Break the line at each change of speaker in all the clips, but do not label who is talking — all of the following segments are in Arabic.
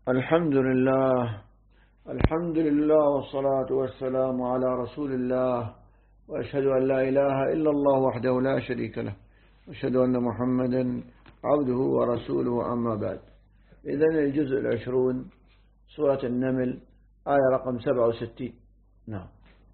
الحمد لله. الحمد لله والصلاة والسلام على رسول الله، وأشهد أن لا إله إلا الله وحده لا شريك له، وأشهد أن محمدا عبده ورسوله، أما بعد. إذن الجزء 20 سورة النمل، آية رقم 67. نعم.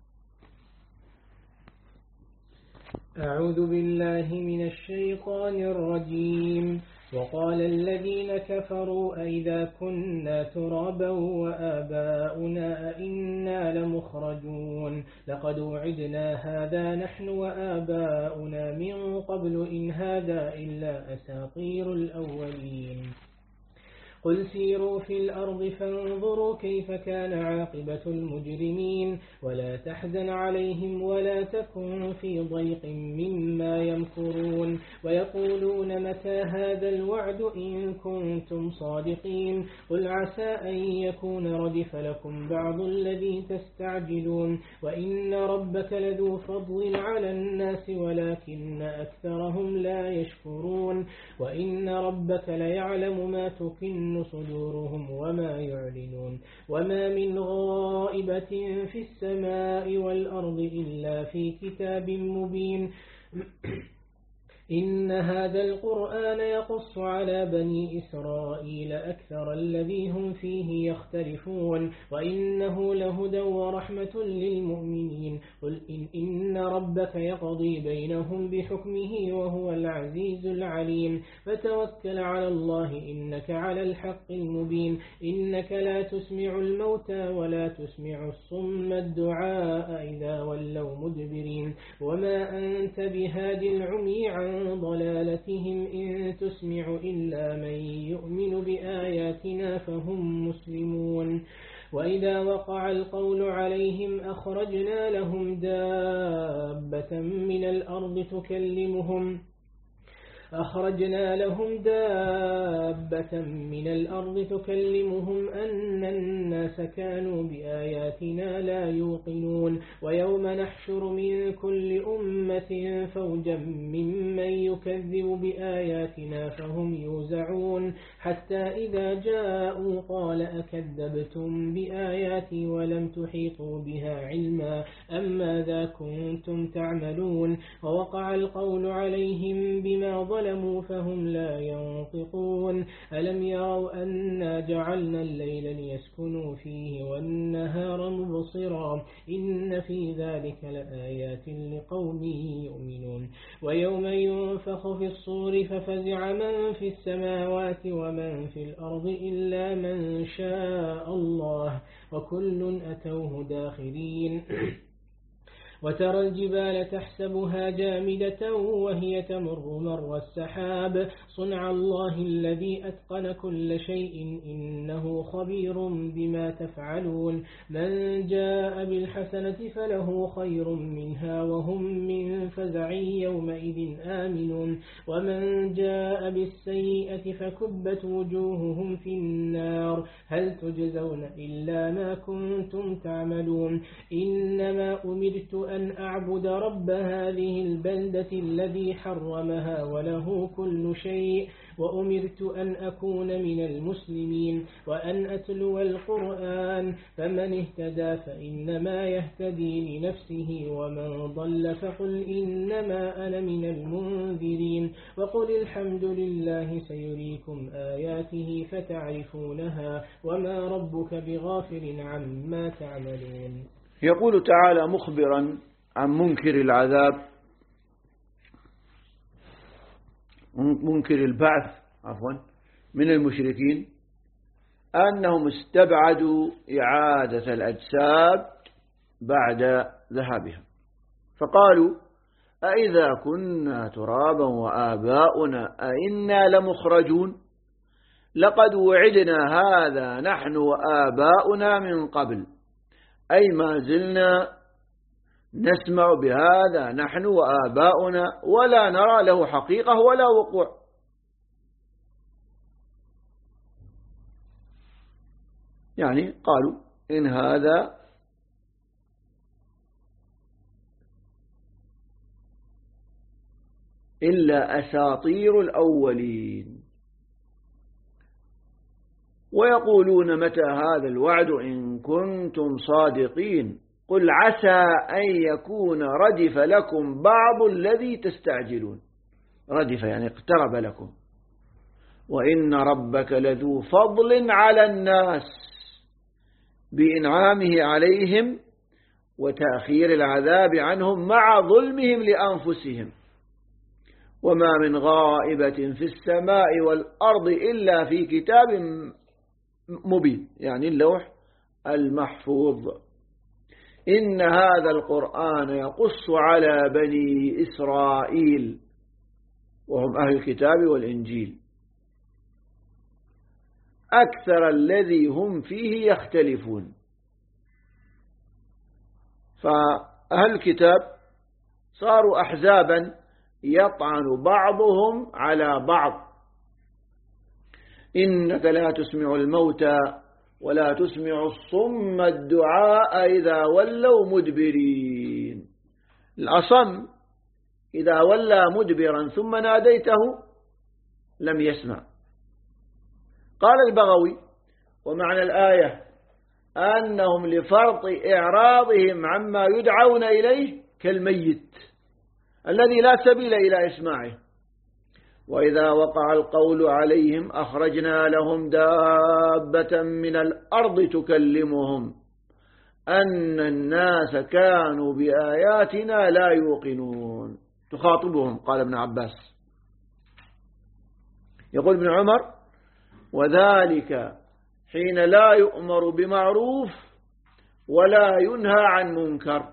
أعوذ بالله من الشيطان الرجيم. وقال الذين كفروا أئذا كنا ترابا وآباؤنا أئنا لمخرجون لقد وعدنا هذا نحن وآباؤنا من قبل إن هذا إلا أساطير الأولين. قل سيروا في الأرض فانظروا كيف كان عاقبة المجرمين ولا تحزن عليهم ولا تكن في ضيق مما يمكرون ويقولون متى هذا الوعد إن كنتم صادقين قل عسى أن يكون ردف لكم بعض الذي تستعجلون وإن ربك لذو فضل على الناس ولكن أكثرهم لا يشكرون وإن ربك ليعلم ما تكن صدورهم وما يعلنون وما من غائبة في السماء والأرض إلا في كتاب مبين. إن هذا القرآن يقص على بني إسرائيل أكثر الذي هم فيه يختلفون وإنه لهدى ورحمة للمؤمنين. قل إن ربك يقضي بينهم بحكمه وهو العزيز العليم فتوكل على الله إنك على الحق المبين. إنك لا تسمع الموتى ولا تسمع الصم الدعاء إذا ولوا مدبرين وما أنت بهادي العمي عن ضلالتهم إن تسمع إلا من يؤمن بآياتنا فهم مسلمون. وإذا وقع القول عليهم أخرجنا لهم دابة من الأرض تكلمهم أن الناس كانوا بآياتنا لا يوقنون ويوم نحشر من كل أمة فوجا ممن يكذب بآياتنا فهم يوزعون حتى إذا جاءوا قال أكذبتم بآياتي ولم تحيطوا بها علما أم ماذا كنتم تعملون ووقع القول عليهم بما ظلموا فهم لا ينطقون. ألم يروا أنا جعلنا الليل ليسكنوا فيه والنهار مبصرا إن في ذلك لآيات لقوم يؤمنون. ويوم ينفخ في الصور ففزع من في السماوات ومن في الأرض إلا من شاء الله وكل أتوه داخرين. وترى الجبال تحسبها جامدة وهي تمر مر السحاب صنع الله الذي أتقن كل شيء إنه خبير بما تفعلون. من جاء بالحسنة فله خير منها وهم من فزع يومئذ آمنون ومن جاء بالسيئة فكبت وجوههم في النار هل تجزون إلا ما كنتم تعملون. إنما أمرت أن أعبد رب هذه البلدة الذي حرمها وله كل شيء وأمرت أن أكون من المسلمين وأن أتلو القرآن فمن اهتدى فإنما يهتدي لنفسه ومن ضل فقل إنما أنا من المنذرين وقل الحمد لله سيريكم آياته فتعرفونها وما ربك بغافل عما تعملون.
يقول تعالى مخبرا عن منكر العذاب، منكر البعث من المشركين، أنهم استبعدوا إعادة الأجساد بعد ذهابها فقالوا أئذا كنا ترابا وآباؤنا أئنا لمخرجون لقد وعدنا هذا نحن وآباؤنا من قبل أي ما زلنا نسمع بهذا نحن وآباؤنا ولا نرى له حقيقة ولا وقوع. يعني قالوا إن هذا إلا أساطير الأولين. ويقولون متى هذا الوعد إن كنتم صادقين قل عسى أن يكون ردف لكم بعض الذي تستعجلون. ردف يعني اقترب لكم. وإن ربك لذو فضل على الناس بإنعامه عليهم وتأخير العذاب عنهم مع ظلمهم لأنفسهم وما من غائبة في السماء والأرض إلا في كتاب مبين، يعني اللوح المحفوظ. إن هذا القرآن يقص على بني إسرائيل وهم أهل الكتاب والإنجيل أكثر الذي هم فيه يختلفون. فأهل الكتاب صاروا أحزابا يطعن بعضهم على بعض. إنك لا تسمع الموتى ولا تسمع الصم الدعاء إذا ولوا مدبرين. الأصم إذا ولى مدبرا ثم ناديته لم يسمع. قال البغوي ومعنى الآية أنهم لفرط إعراضهم عما يدعون إليه كالميت الذي لا سبيل إلى إسماعه. وإذا وقع القول عليهم أخرجنا لهم دابة من الأرض تكلمهم أن الناس كانوا بآياتنا لا يوقنون. تخاطبهم قال ابن عباس. يقول ابن عمر وذلك حين لا يؤمر بمعروف ولا ينهى عن منكر.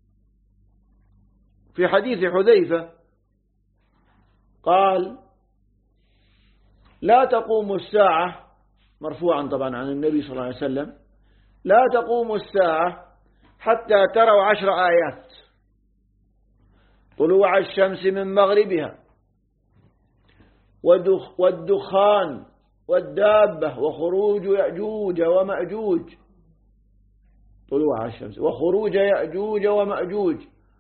في حديث حذيفة قال لا تقوم الساعة، مرفوعا طبعا عن النبي صلى الله عليه وسلم، لا تقوم الساعة حتى تروا 10 آيات: طلوع الشمس من مغربها والدخان والدابة وخروج يأجوج ومأجوج. طلوع الشمس وخروج يأجوج ومأجوج.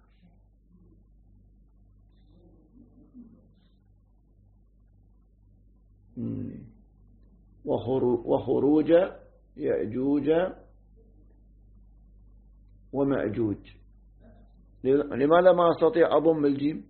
وخروج يأجوج ومأجوج. لماذا ما أستطيع أضم الجيم؟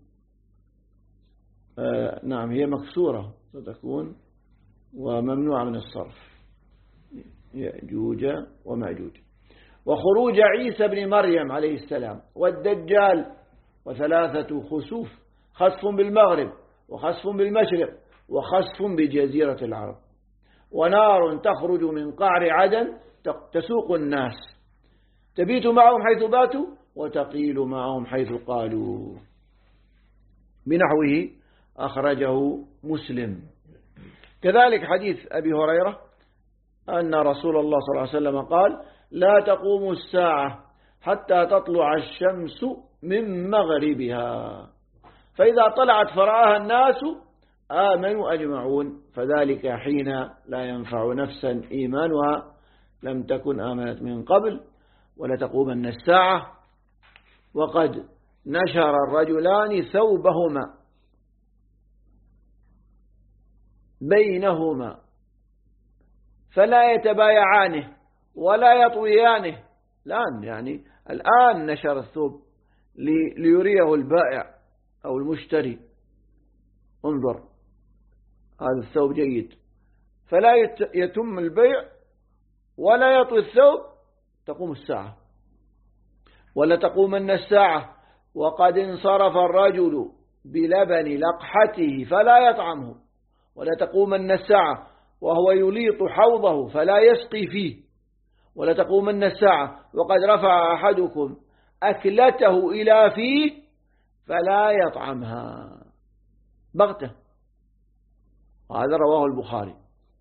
نعم هي مكسورة ستكون وممنوعة من الصرف. يأجوج ومأجوج. وخروج عيسى بن مريم عليه السلام والدجال وثلاثة خسوف: خسف بالمغرب وخسف بالمشرق وخسف بجزيرة العرب. ونار تخرج من قعر عدن تسوق الناس، تبيت معهم حيث باتوا وتقيل معهم حيث قالوا. بنحوه أخرجه مسلم. كذلك حديث أبي هريرة أن رسول الله صلى الله عليه وسلم قال: لا تقوم الساعة حتى تطلع الشمس من مغربها، فإذا طلعت فرآها الناس آمنوا أجمعون، فذلك حين لا ينفع نفسا إيمانها لم تكن آمنت من قبل ولتقومن الساعة وقد نشر الرجلان ثوبهما بينهما فلا يتبايعانه ولا يطويانه. الآن يعني الآن نشر الثوب ليريه البائع أو المشتري: انظر هذا الثوب جيد، فلا يتم البيع ولا يطوي الثوب. تقوم الساعة. ولا تقومن الساعة وقد انصرف الرجل بلبن لقحته فلا يطعمه. ولا تقومن الساعة وهو يليط حوضه فلا يسقي فيه. ولا تقومن الساعة وقد رفع أحدكم أكلته إلى فيه فلا يطعمها بغته. وهذا رواه البخاري.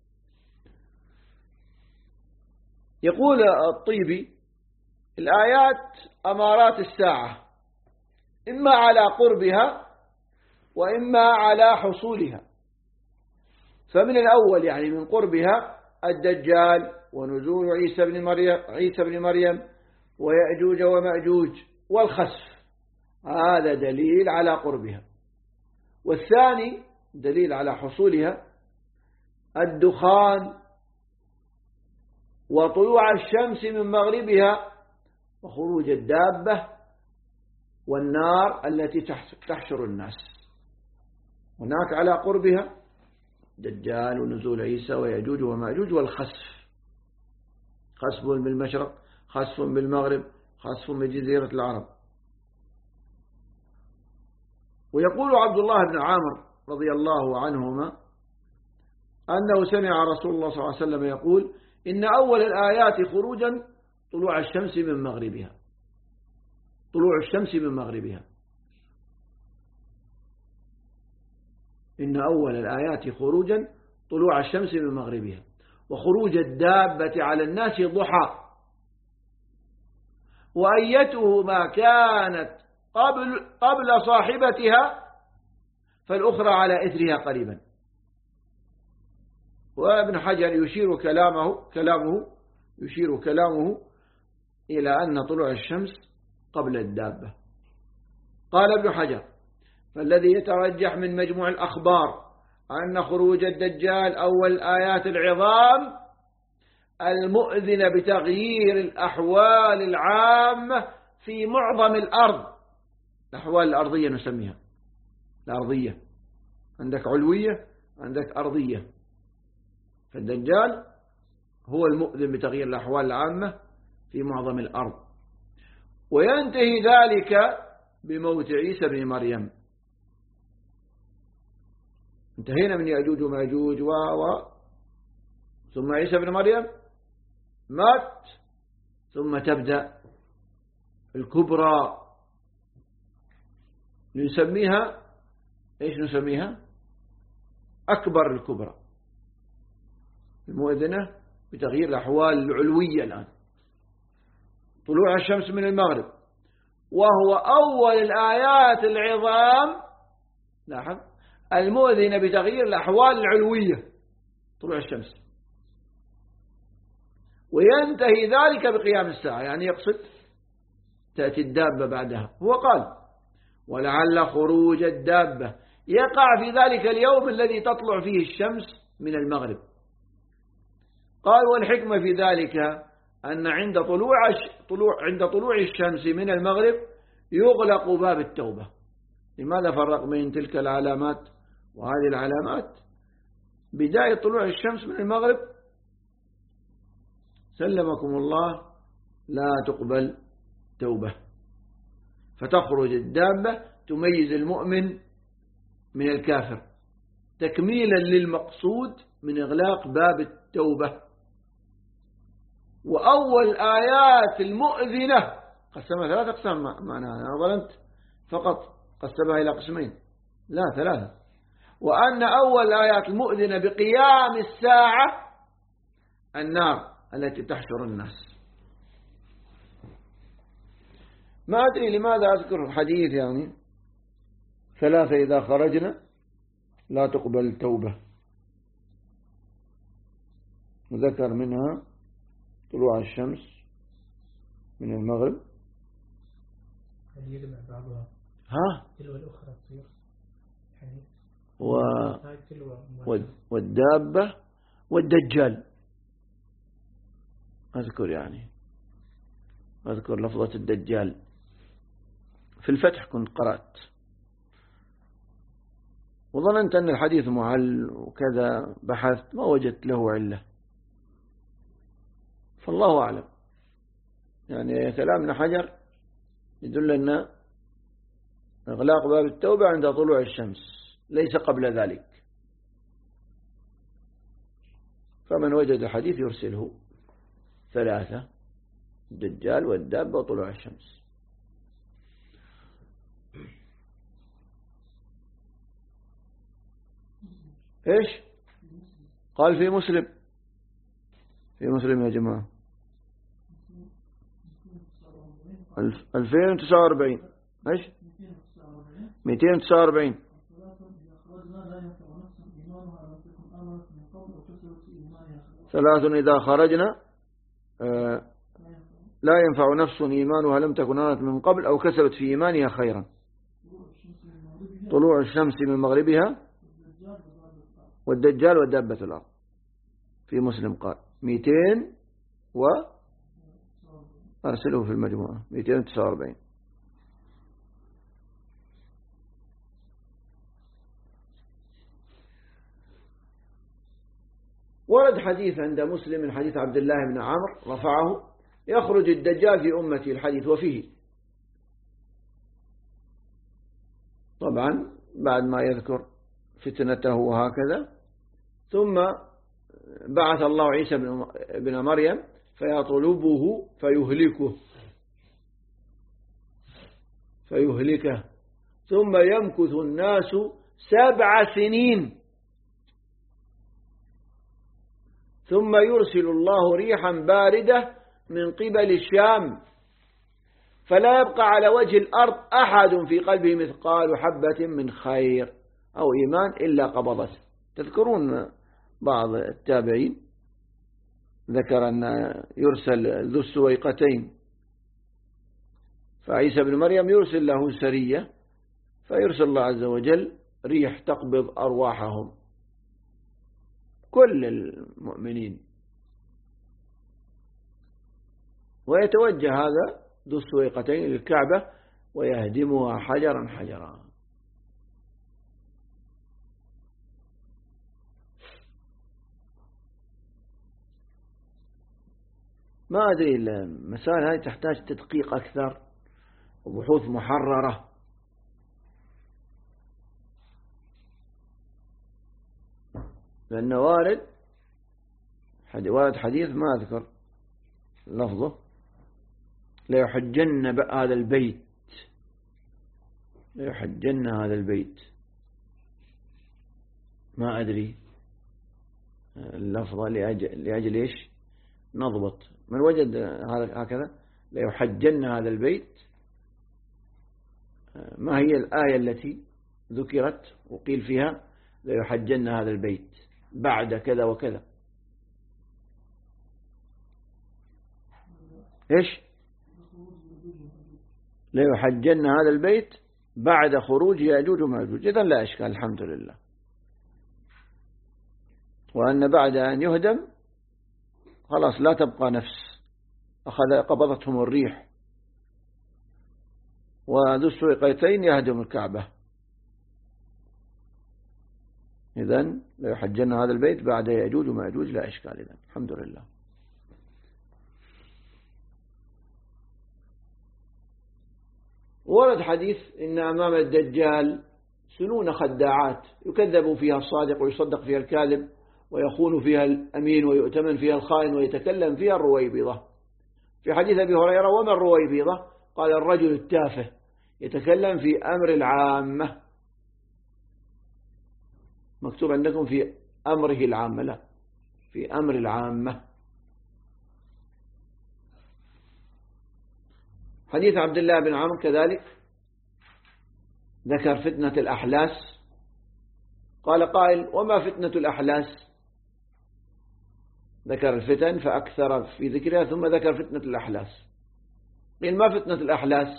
يقول الطيبي: الآيات أمارات الساعة إما على قربها وإما على حصولها. فمن الأول يعني من قربها الدجال ونزول عيسى بن مريم ويأجوج ومأجوج والخسف، هذا دليل على قربها. والثاني دليل على حصولها الدخان وطلوع الشمس من مغربها وخروج الدابة والنار التي تحشر الناس. هناك على قربها دجال ونزول عيسى ويأجوج ومأجوج والخسف، خسف بالمشرق، خسف بالمغرب، خسف بجزيرة العرب. ويقول عبد الله بن عامر رضي الله عنهما أنه سمع رسول الله صلى الله عليه وسلم يقول: إن أول الآيات خروجا طلوع الشمس من مغربها، طلوع الشمس من مغربها. إن أول الآيات خروجا طلوع الشمس من مغربها وخروج الدابة على الناس ضحى، وأيته ما كانت قبل صاحبتها فالأخرى على إثرها قريبا. وابن حجر يشير كلامه إلى أن طلوع الشمس قبل الدابة. قال ابن حجر: فالذي يترجح من مجموع الأخبار أن خروج الدجال أول آيات العظام المؤذنة بتغيير الأحوال العامة في معظم الأرض. الأحوال الأرضية نسميها الأرضية، عندك علوية عندك أرضية، فالدجال هو المؤذن بتغيير الأحوال العامة في معظم الأرض. وينتهي ذلك بموت عيسى بن مريم. انتهينا من يأجوج وماجوج ثم عيسى بن مريم مات، ثم تبدأ الكبرى نسميها ايش نسميها؟ أكبر الكبرى، المؤذنة بتغيير الأحوال العلوية. الآن طلوع الشمس من المغرب وهو أول الآيات العظام، لاحظ، المؤذنة بتغيير الأحوال العلوية طلوع الشمس. وينتهي ذلك بقيام الساعة، يعني يقصد تأتي الدابة بعدها. هو قال: ولعل خروج الدابة يقع في ذلك اليوم الذي تطلع فيه الشمس من المغرب. قال: والحكمة في ذلك أن عند طلوع الشمس من المغرب يغلق باب التوبة. لماذا فرق بين تلك العلامات وهذه العلامات؟ بداية طلوع الشمس من المغرب سلمكم الله لا تقبل توبة، فتخرج الدابة تميز المؤمن من الكافر تكميلا للمقصود من إغلاق باب التوبة. وأول آيات المؤذنة قسمها 3 أقسام، معناها أنا ظلمت فقط قسمها إلى قسمين، لا 3. وأن أول آيات المؤذنة بقيام الساعة النار التي تحشر الناس. ما أدري لماذا أذكر الحديث، يعني 3 إذا خرجنا لا تقبل توبة، وذكر منها طلوع الشمس من المغرب.
هل يجمع بعضها؟ تلو الأخرى تصير
والدابة والدجال. أذكر لفظة الدجال في الفتح، كنت قرأت وظننت أن الحديث معل وكذا، بحثت ما وجدت له علة، فالله أعلم. يعني كلام ابن حجر يدل أن إغلاق باب التوبة عند طلوع الشمس ليس قبل ذلك، فمن وجد الحديث يرسله 3: الدجال والدابة وطلوع الشمس. إيش قال في مسلم؟ في مسلم يا جماعة 2049. إيش 249. 3 إذا خرجنا لا ينفع نفس إيمانها لم تكن آمنت من قبل أو كسبت في إيمانها خيرا. طلوع الشمس من مغربها والدجال ودابة الأرض. في مسلم قال 249. وأرسله في المجموعة 249. ورد حديث عند مسلم من حديث عبد الله بن عمرو رفعه: يخرج الدجال في أمتي، الحديث وفيه. طبعا بعد ما يذكر فتنته وهكذا، ثم بعث الله عيسى بن مريم فيطلبه فيهلكه، ثم يمكث الناس 7 سنين، ثم يرسل الله ريحا باردة من قبل الشام، فلا يبقى على وجه الأرض أحد في قلبه مثقال حبة من خير أو إيمان إلا قبضته. تذكرون بعض التابعين ذكر أن يرسل ذو السويقتين، فعيسى بن مريم يرسل له سرية، فيرسل الله عز وجل ريح تقبض أرواحهم كل المؤمنين، ويتوجه هذا ذو السويقتين للكعبة ويهدمها حجرا حجرا. ما أدري، المسائل هذه تحتاج تدقيق أكثر وبحوث محررة. لأنه وارد حديث ما أذكر لفظه: لا يحجن هذا البيت، لا يحجن هذا البيت. ما أدري اللفظة لأجل إيش نضبط. من وجد هكذا لا يحجن هذا البيت، ما هي الآية التي ذكرت وقيل فيها لا يحجن هذا البيت بعد كذا وكذا؟ إيش؟ لا يحجن هذا البيت بعد خروج يأجوج ومأجوج. إذن لا إشكال، الحمد لله. وأن بعد أن يهدم خلاص لا تبقى نفس، قبضتهم الريح، وذو السويقتين يهدم الكعبة. إذن لا يحجن هذا البيت بعد يأجوج ومأجوج، لا إشكال. إذن الحمد لله. ورد حديث إن أمام الدجال سنون خداعات يكذب فيها الصادق ويصدق فيها الكاذب، ويخون فيها الأمين ويؤتمن فيها الخائن، ويتكلم فيها الرويبضة. في حديث أبي هريرة: وما الرويبضة؟ قال: الرجل التافه يتكلم في أمر العامة. مكتوب عندكم في أمره العامة، لا، في أمر العامة. حديث عبد الله بن عمرو كذلك ذكر فتنة الأحلاس. قال قائل: وما فتنة الأحلاس؟ ذكر الفتن فأكثر في ذكرها، ثم ذكر فتنة الأحلاس. قيل: ما فتنة الأحلاس؟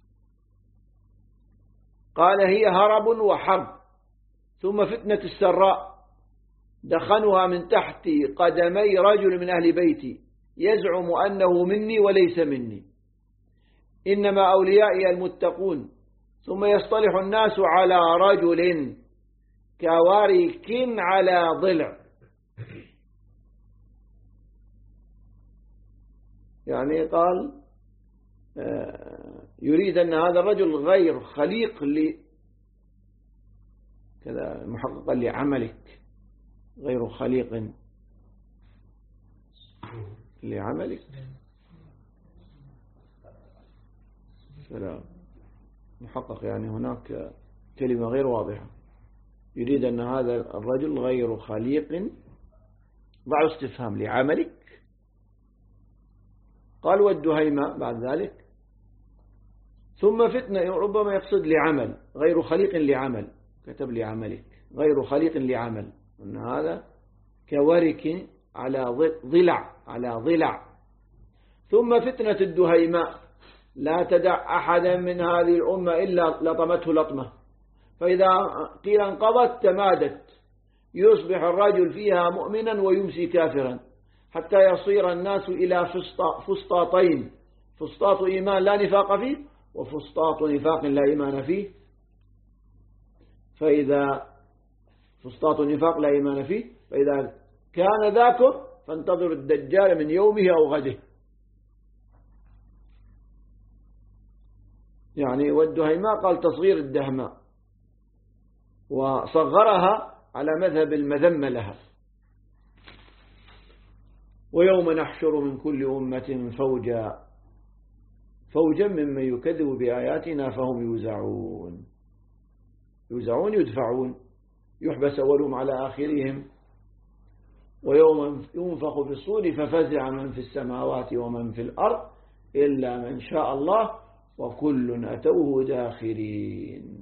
قال: هي هرب وحرب، ثم فتنة السراء دخنها من تحت قدمي رجل من أهل بيتي يزعم أنه مني وليس مني، إنما أوليائي المتقون، ثم يصطلح الناس على رجل كوارك على ضلع. يعني قال يريد أن هذا الرجل غير خليق كذا محققا لعملك، غير خليق لعملك. فلا محقق، يعني هناك كلمة غير واضحة. يريد أن هذا الرجل غير خليق، ضع استفهام لعملك. قال: والدهيمة بعد ذلك. ثم فتنة ربما يقصد لعمل، غير خليق لعمل، كتب لعملك غير خليق لعمل، أن هذا كورك على ضلع. ثم فتنة الدهيماء لا تدع أحدا من هذه الأمة إلا لطمته لطمة، فإذا قيل انقضت تمادت، يصبح الرجل فيها مؤمنا ويمسي كافرا، حتى يصير الناس إلى فسطاطين، فسطاط إيمان لا نفاق فيه، وفسطاط نفاق لا إيمان فيه. فإذا فسطاط نفاق لا إيمان فيه، فإذا كان ذاكم فانتظروا الدجال من يومه أو غده. يعني والدهيماء قال تصغير الدهماء، وصغرها على مذهب المذمة لها. ويوم نحشر من كل أمة فوجا ممن يكذب بآياتنا فهم يوزعون يدفعون، يحبس أولهم على آخرهم. ويوم ينفخ في الصور ففزع من في السماوات ومن في الأرض إلا من شاء الله وكل أتوه داخرين.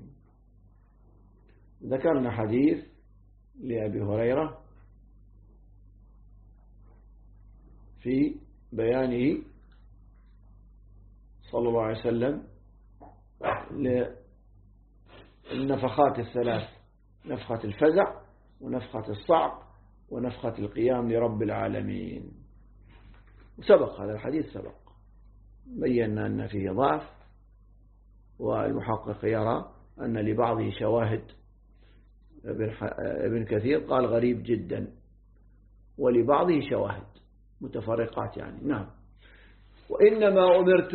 ذكرنا حديث لأبي هريرة في بيانه صلى الله عليه وسلم للنفخات الثلاث: نفخة الفزع، ونفخة الصعق، ونفخة القيام لرب العالمين. وسبق هذا الحديث، سبق بينا أن فيه ضعف، والمحقق يرى أن لبعضه شواهد. ابن كثير قال غريب جدا، ولبعضه شواهد متفرقات يعني. نعم. وإنما أمرت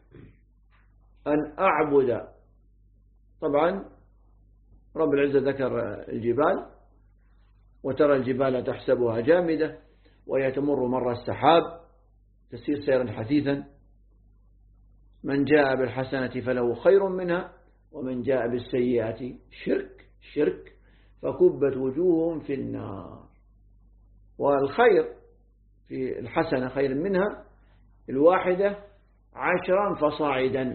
أن أعبد. طبعا رب العزة ذكر الجبال، وترى الجبال تحسبها جامدة وهي تمر مر السحاب تسير سيرا حثيثا، من جاء بالحسنة فله خير منها ومن جاء بالسيئة شرك فكبت وجوههم في النار. والخير في الحسنة خير منها الواحدة 10 فصاعدا.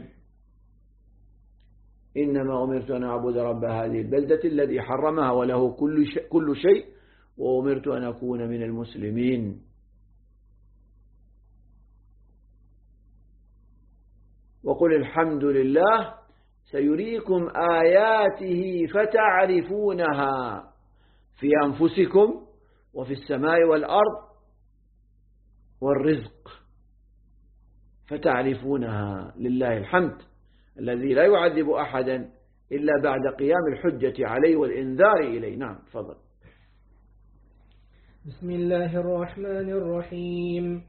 إنما أمرت أن أعبد رب هذه البلدة الذي حرمها وله كل شيء وأمرت أن أكون من المسلمين. وقل الحمد لله سيريكم آياته فتعرفونها في أنفسكم وفي السماء والأرض والرزق، فتعرفونها. لله الحمد الذي لا يعذب أحدا إلا بعد قيام الحجة عليه والإنذار إليه. نعم، تفضل.
بسم الله الرحمن الرحيم.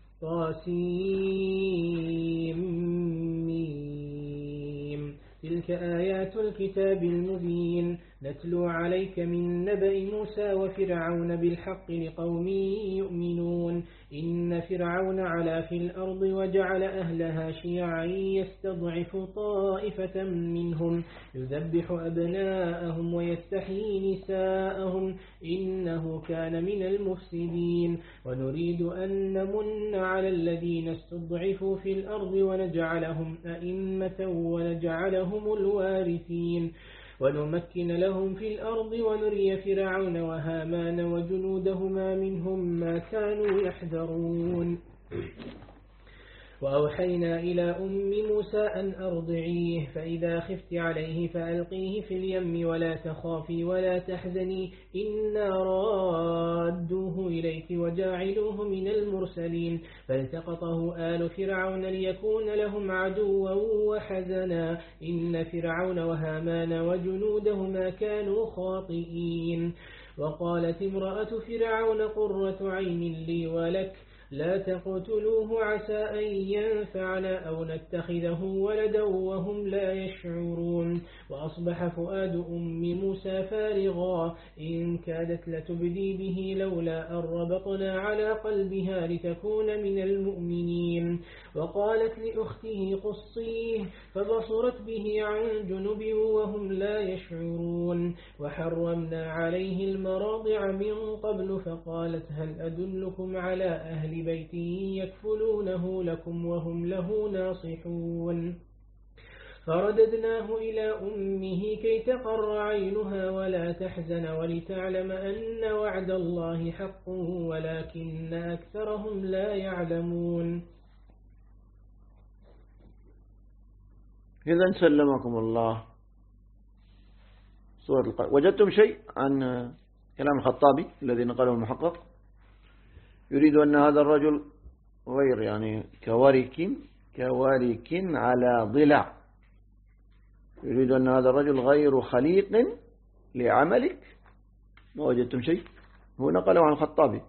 طاسيم. تلك آيات الكتاب المبين نتلو عليك من نبأ موسى وفرعون بالحق لقوم يؤمنون. إن فرعون علا في الأرض وجعل أهلها شيعا يستضعف طائفة منهم يذبح أبناءهم ويستحيي نساءهم إنه كان من المفسدين. ونريد أن نمن على الذين استضعفوا في الأرض ونجعلهم أئمة ونجعلهم الوارثين ونمكن لهم في الأرض ونري فرعون وهامان وجنودهما منهم ما كانوا يحذرون. وأوحينا إلى أم موسى أن أرضعيه فإذا خفت عليه فألقيه في اليم ولا تخافي ولا تحزني إنا رادوه إليك وجاعلوه من المرسلين. فالتقطه آل فرعون ليكون لهم عدوا وحزنا إن فرعون وهامان وجنودهما كانوا خاطئين. وقالت امرأة فرعون قرة عين لي ولك لا تقتلوه عسى أن ينفعنا أو نتخذه ولدا وهم لا يشعرون. وأصبح فؤاد أم موسى فارغا إن كادت لتبدي به لولا أن ربطنا على قلبها لتكون من المؤمنين. وقالت لأخته قصيه فبصرت به عن جنب وهم لا يشعرون. وحرمنا عليه المراضع من قبل فقالت هل أدلكم على أهل بيت يكفلونه لكم وهم له ناصحون. فرددناه إلى أمه كي تقر عينها ولا تحزن ولتعلم أن وعد الله حق ولكن أكثرهم لا يعلمون.
إذن سلمكم الله. وجدتم شيء عن كلام الخطابي الذي نقله المحقق؟ يريد أن هذا الرجل غير يعني كورك على ضلع، يريد أن هذا الرجل غير خليق لعملك. ما وجدتم شيء؟ هو نقله عن الخطابي،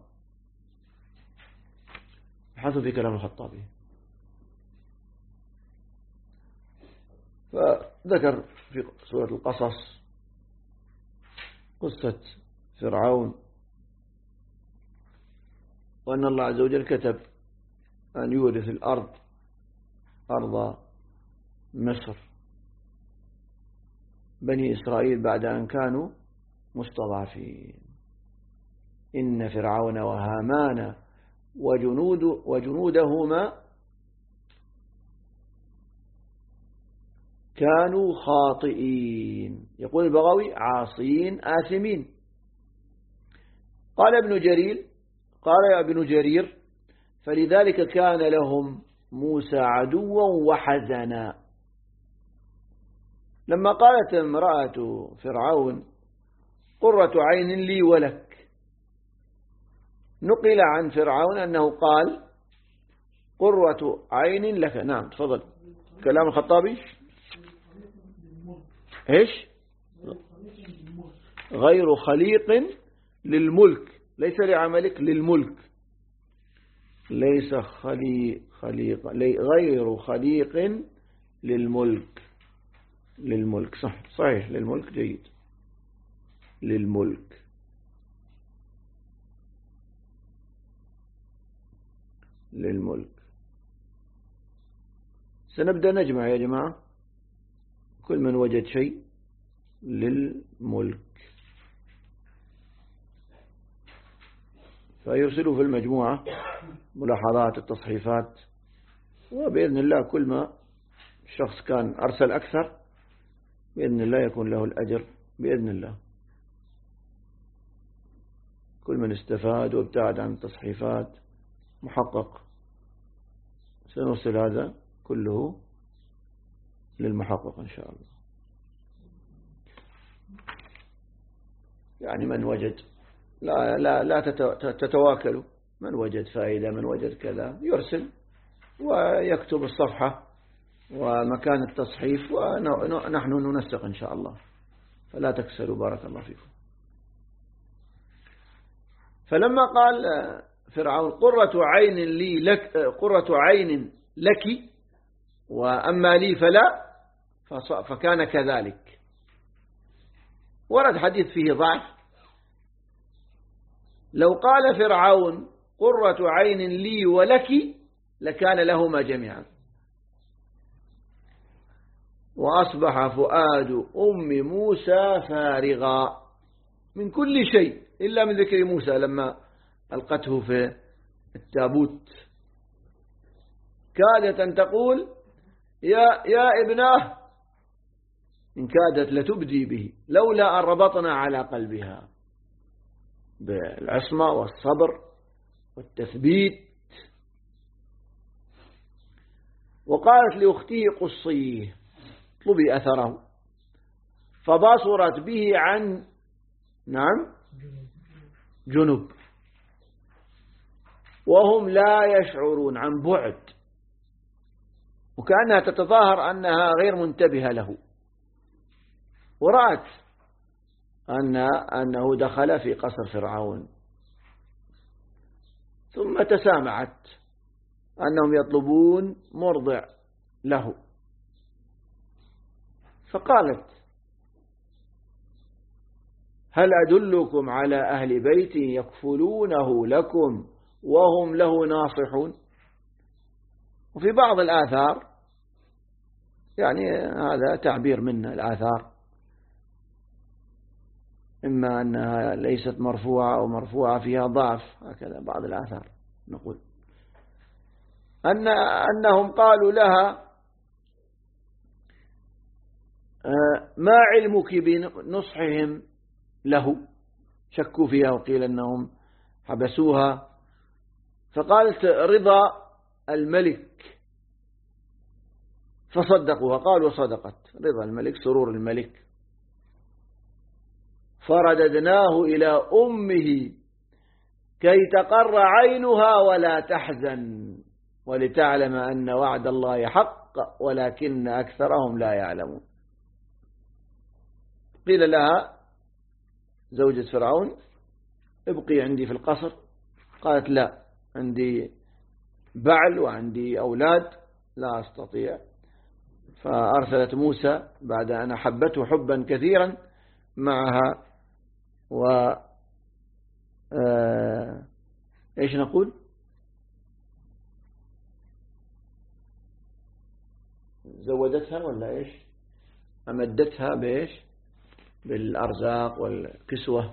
بحثوا في كلام الخطابي، فذكر في سورة القصص قصة فرعون، وأن الله عز وجل كتب أن يورث الأرض أرض مصر بني إسرائيل بعد أن كانوا مستضعفين. إن فرعون وهامان وجنودهما كانوا خاطئين. يقول البغوي عاصين آثمين. قال ابن جرير فلذلك كان لهم موسى عدوا وحزنا. لما قالت امرأة فرعون قرة عين لي ولك، نقل عن فرعون أنه قال قرة عين لك. نعم تفضل. كلام الخطابي إيش؟ غير خليق للملك، ليس لعملك، للملك. ليس خليق غير خليق للملك. صحيح للملك، جيد. للملك سنبدأ نجمع يا جماعة، كل من وجد شيء للملك فيرسلوا في المجموعة ملاحظات التصحيفات، وبإذن الله كل ما الشخص كان أرسل أكثر بإذن الله يكون له الأجر بإذن الله. كل من استفاد وابتعد عن التصحيفات محقق، سنرسل هذا كله للمحقق إن شاء الله. يعني من وجد لا تتواكلوا، من وجد فائدة، من وجد كذا يرسل ويكتب الصفحة ومكان التصحيف، ونحن ننسق إن شاء الله، فلا تكسلوا. بارك الله فيكم. فلما قال فرعون قرة عين لك وأما لي فلا، فكان كذلك. ورد حديث فيه ضعف. لو قال فرعون قرة عين لي ولك لكان لهما جميعا. وأصبح فؤاد أم موسى فارغا من كل شيء إلا من ذكر موسى لما ألقته في التابوت. كادت أن تقول يا ابناه، إن كادت لتبدي به لولا أن ربطنا على قلبها بالعصمة والصبر والتثبيت. وقالت لأخته قصيه اطلبي أثره، فبصرت به عن جنب وهم لا يشعرون، عن بعد، وكأنها تتظاهر أنها غير منتبهة له. ورأت أنه دخل في قصر فرعون، ثم تسامعت أنهم يطلبون مرضع له، فقالت هل أدلكم على أهل بيت يكفلونه لكم وهم له ناصحون. وفي بعض الآثار، يعني هذا تعبير من الآثار، إما أنها ليست مرفوعة أو مرفوعة فيها ضعف، هكذا بعض الآثار نقول أنهم قالوا لها ما علمك بنصحهم له، شكوا فيها وقيل أنهم حبسوها، فقالت رضا الملك، فصدقوها. قالوا صدقت، رضا الملك سرور الملك. فرددناه إلى أمه كي تقر عينها ولا تحزن ولتعلم أن وعد الله حق ولكن أكثرهم لا يعلمون. قيل لها زوجة فرعون ابقي عندي في القصر، قالت لا، عندي بعل وعندي أولاد لا أستطيع. فأرسلت موسى بعد أن أحبته حبا كثيرا معها. و إيش نقول؟ زودتها ولا إيش؟ أمدتها بإيش؟ بالأرزاق والكسوة.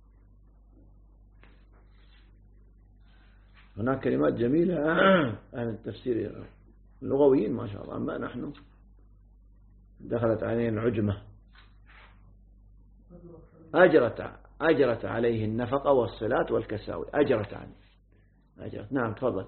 هناك كلمات جميلة أهل التفسير اللغويين ما شاء الله، أما نحن دخلت علينا العجمة. أجرت عليه النفقة والصلاة والكساوي، أجرت عنه. نعم تفضل.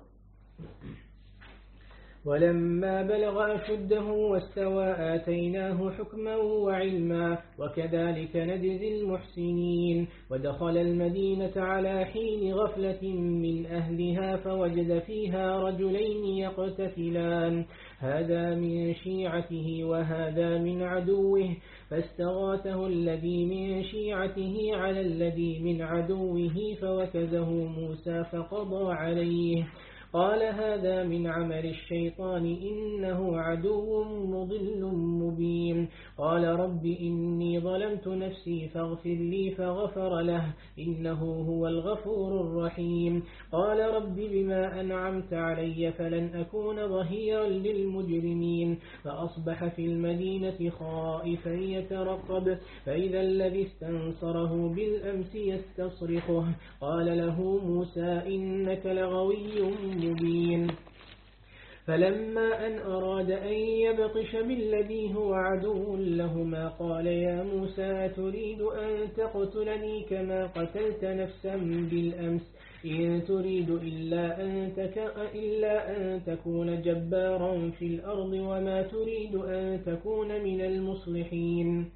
ولما بلغ أشده واستوى آتيناه حكما وعلما وكذلك نجزي المحسنين. ودخل المدينة على حين غفلة من أهلها فوجد فيها رجلين يقتتلان، هذا من شيعته وهذا من عدوه، فاستغاثه الذي من شيعته على الذي من عدوه فوكزه موسى فقضى عليه، قال هذا من عمل الشيطان إنه عدو مضل مبين. قال رب إني ظلمت نفسي فاغفر لي فغفر له إنه هو الغفور الرحيم. قال رب بما أنعمت علي فلن أكون ظهيرا للمجرمين. فأصبح في المدينة خائفا يترقب فإذا الذي استنصره بالأمس يستصرخه، قال له موسى إنك لغوي مبين. فلما أن أراد أن يبطش بالذي هو عدو لهما قال يا موسى تريد أن تقتلني كما قتلت نفسا بالأمس إن تريد إلا أن تكون جبارا في الأرض وما تريد أن تكون من المصلحين.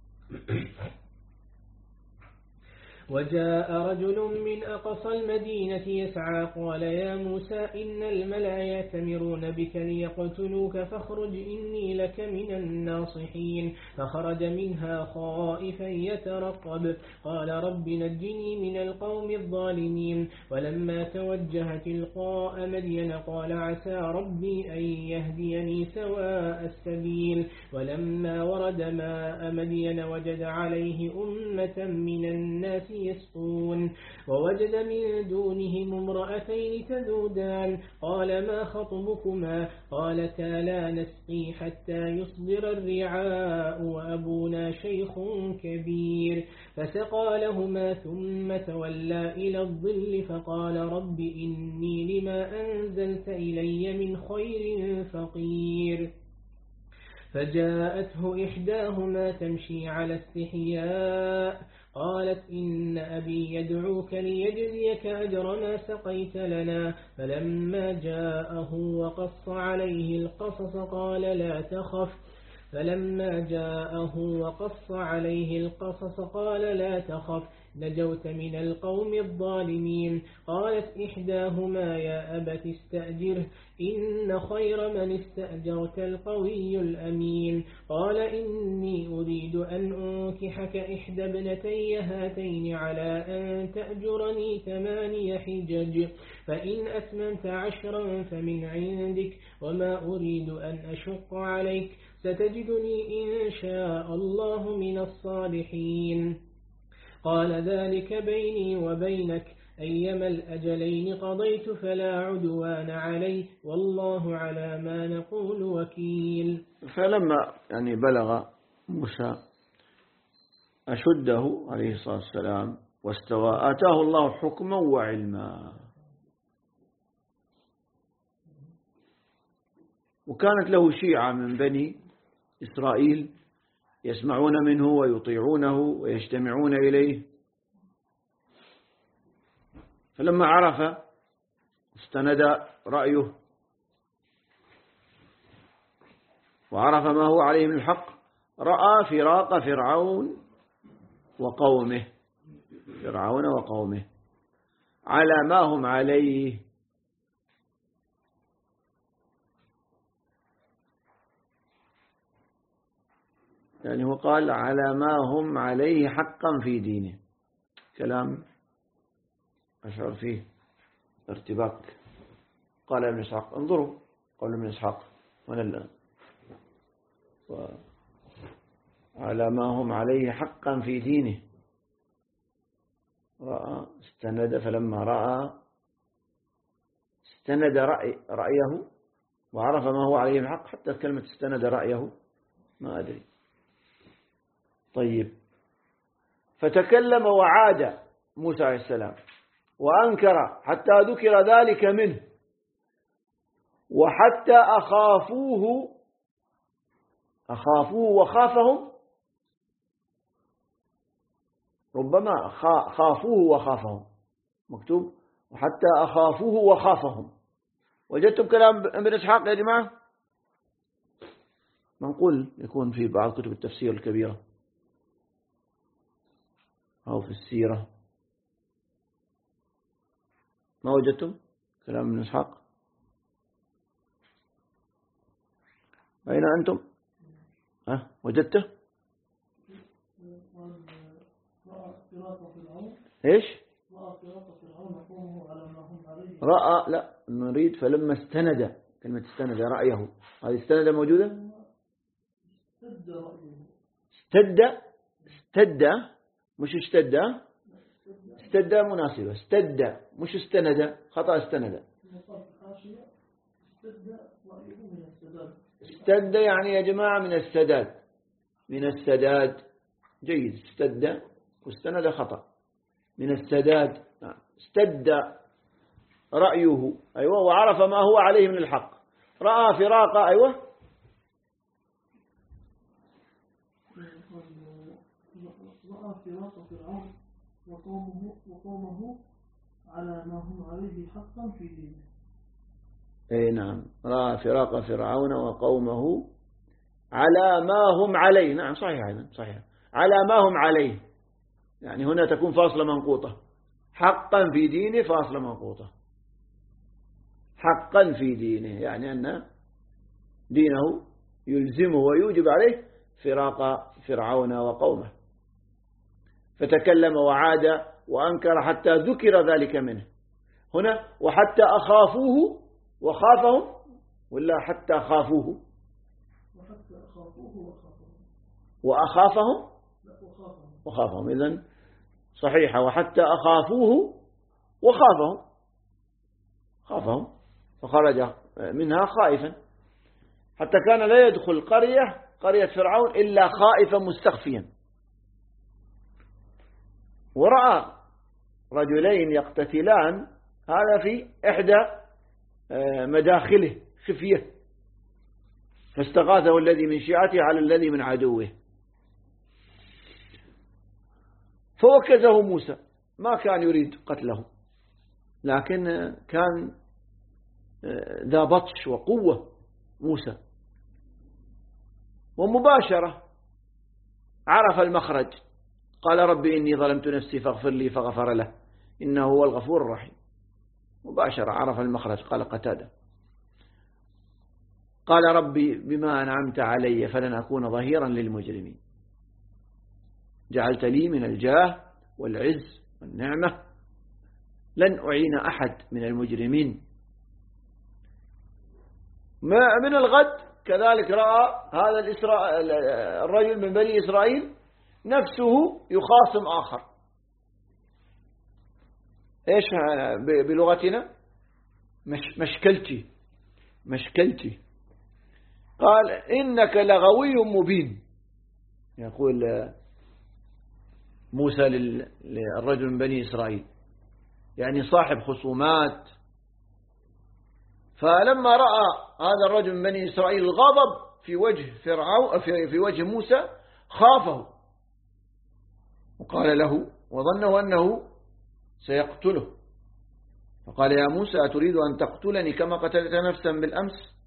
وجاء رجل من أقصى المدينة يسعى قال يا موسى إن الملأ يأتمرون بك ليقتلوك فاخرج إني لك من الناصحين. فخرج منها خائفا يترقب قال رب نجني من القوم الظالمين. ولما توجه تلقاء مدين قال عسى ربي أن يهديني سواء السبيل. ولما ورد ماء مدين وجد عليه أمة من الناس يسقون ووجد من دونهم امرأتين تذودان قال ما خطبكما قالتا لا نسقي حتى يصدر الرعاء وأبونا شيخ كبير. فسقى لهما ثم تولى إلى الظل فقال رب إني لما أنزلت إلي من خير فقير. فجاءته إحداهما تمشي على استحياء قالت إن أبي يدعوك ليجزيك أجر ما سقيت لنا. فلما جاءه وقص عليه القصص قال لا تخف نجوت من القوم الظالمين. قالت إحداهما يا أبت استأجره إن خير من استأجرت القوي الأمين. قال إني أريد أن أنكحك إحدى ابنتي هاتين على أن تأجرني 8 حجج فإن أتممت 10 فمن عندك وما أريد أن أشق عليك ستجدني إن شاء الله من الصالحين. قال ذلك بيني وبينك أيما الأجلين قضيت فلا عدوان علي والله على ما نقول وكيل.
فلما بلغ موسى أشده عليه الصلاة والسلام واستوى آتاه الله حكما وعلما. وكانت له شيعة من بني إسرائيل يسمعون منه ويطيعونه ويجتمعون إليه. فلما عرف استند رأيه وعرف ما هو عليه من الحق رأى فراق فرعون وقومه على ما هم عليه. يعني هو قال على ما هم عليه حقا في دينه، كلام أشعر فيه ارتباك. قال ابن إسحاق، انظروا قول ابن إسحاق ونلا على ما هم عليه حقا في دينه، رأى استند، فلما رأى استند رأيه وعرف ما هو عليه الحق. حتى كلمة استند رأيه ما أدري. طيب، فتكلم وعاد موسى عليه السلام وأنكر حتى ذكر ذلك منه، وحتى أخافوه وخافهم، ربما خافوه وخافهم مكتوب، وحتى أخافوه وخافهم. وجدتم كلام ابن إسحاق يا جماعة؟ منقول يكون في بعض كتب التفسير الكبيرة أو في السيرة. ما وجدتم كلام ابن إسحاق؟ أين أنتم؟ وجدته؟ إيش؟ رأى، لا نريد فلما استند، كلمة استند رأيه، هذه استند موجودة؟ استد مش اشتد، استد مناسبة، استد مش استند، خطأ استند. استد يعني يا جماعة من السداد، من السداد. جيد، استد واستند خطأ، من السداد. استد رأيه، أيوة، وعرف ما هو عليه من الحق. رأى فراق، أيوة،
رأى فراق فرعون وقومه على ما هم عليه حقا في دينه.
أي نعم، رأى فراق فرعون وقومه على ما هم عليه. نعم صحيح، أيضا صحيح، على ما هم عليه. يعني هنا تكون فاصلة منقوطة، حقا في دينه فاصلة منقوطة، حقا في دينه، يعني أن دينه يلزمه ويوجب عليه فراق فرعون وقومه. فتكلم وعاد وأنكر حتى ذكر ذلك منه. هنا وحتى أخافوه وخافهم، ولا حتى خافوه وأخافهم وخافهم. إذن صحيحة، وحتى أخافوه خافهم، فخرج منها خائفا، حتى كان لا يدخل قرية فرعون إلا خائفا مستخفيا. ورأى رجلين يقتتلان، هذا في إحدى مداخله خفية، فاستغاثه الذي من شيعته على الذي من عدوه، فوكزه موسى. ما كان يريد قتله، لكن كان ذا بطش وقوة موسى، ومباشرة عرف المخرج. قال رب إني ظلمت نفسي فاغفر لي، فغفر له إنه هو الغفور الرحيم. مباشرة عرف المخرج. قال قتادة، قال ربي بما أنعمت علي فلن أكون ظهيرا للمجرمين، جعلت لي من الجاه والعز والنعمة، لن أعين أحد من المجرمين. من الغد كذلك رأى هذا الرجل من بني إسرائيل نفسه يخاصم آخر. إيش بلغتنا؟ مشكلتي. قال إنك لغوي مبين، يقول موسى للرجل من بني إسرائيل، يعني صاحب خصومات. فلما رأى هذا الرجل من بني إسرائيل الغضب في وجه فرعون، في وجه موسى، خافه وقال له، وظنه أنه سيقتله، فقال يا موسى أتريد أن تقتلني كما قتلت نفسا بالأمس؟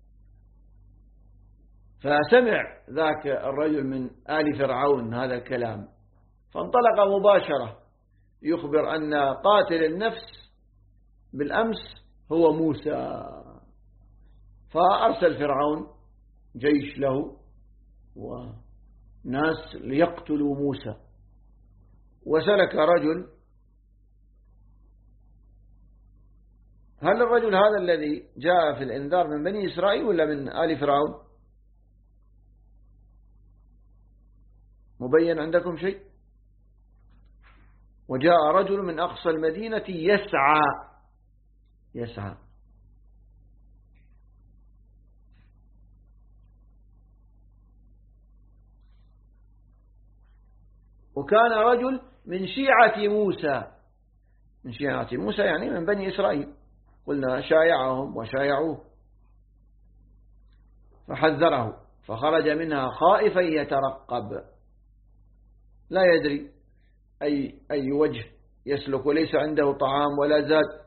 فسمع ذاك الرجل من آل فرعون هذا الكلام، فانطلق مباشرة يخبر أن قاتل النفس بالأمس هو موسى. فأرسل فرعون جيش له وناس ليقتلوا موسى، وسلك رجل. هل الرجل هذا الذي جاء في الإنذار من بني إسرائيل ولا من آل فرعون؟ مبين عندكم شيء؟ وجاء رجل من أقصى المدينة يسعى. وكان رجل من شيعة موسى يعني من بني إسرائيل، قلنا شايعهم وشايعوه، فحذره فخرج منها خائفا يترقب، لا يدري أي وجه يسلك، وليس عنده طعام ولا زاد.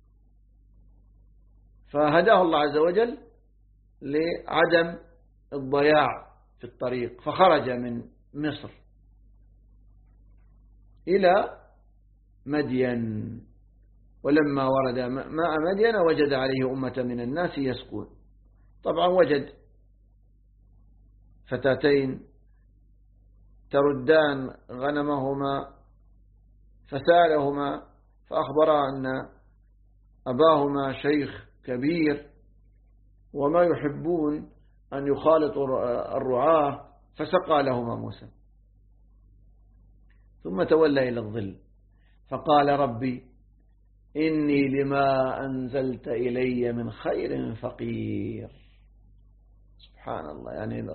فهداه الله عز وجل لعدم الضياع في الطريق، فخرج من مصر إلى مدين. ولما ورد ماء مدين وجد عليه أمة من الناس يسقون. طبعا وجد فتاتين تردان غنمهما، فسالهما فأخبرا أن أباهما شيخ كبير وما يحبون أن يخالطوا الرعاة، فسقى لهما موسى. ثم تولى إلى الظل فقال ربي إني لما أنزلت إلي من خير فقير. سبحان الله، يعني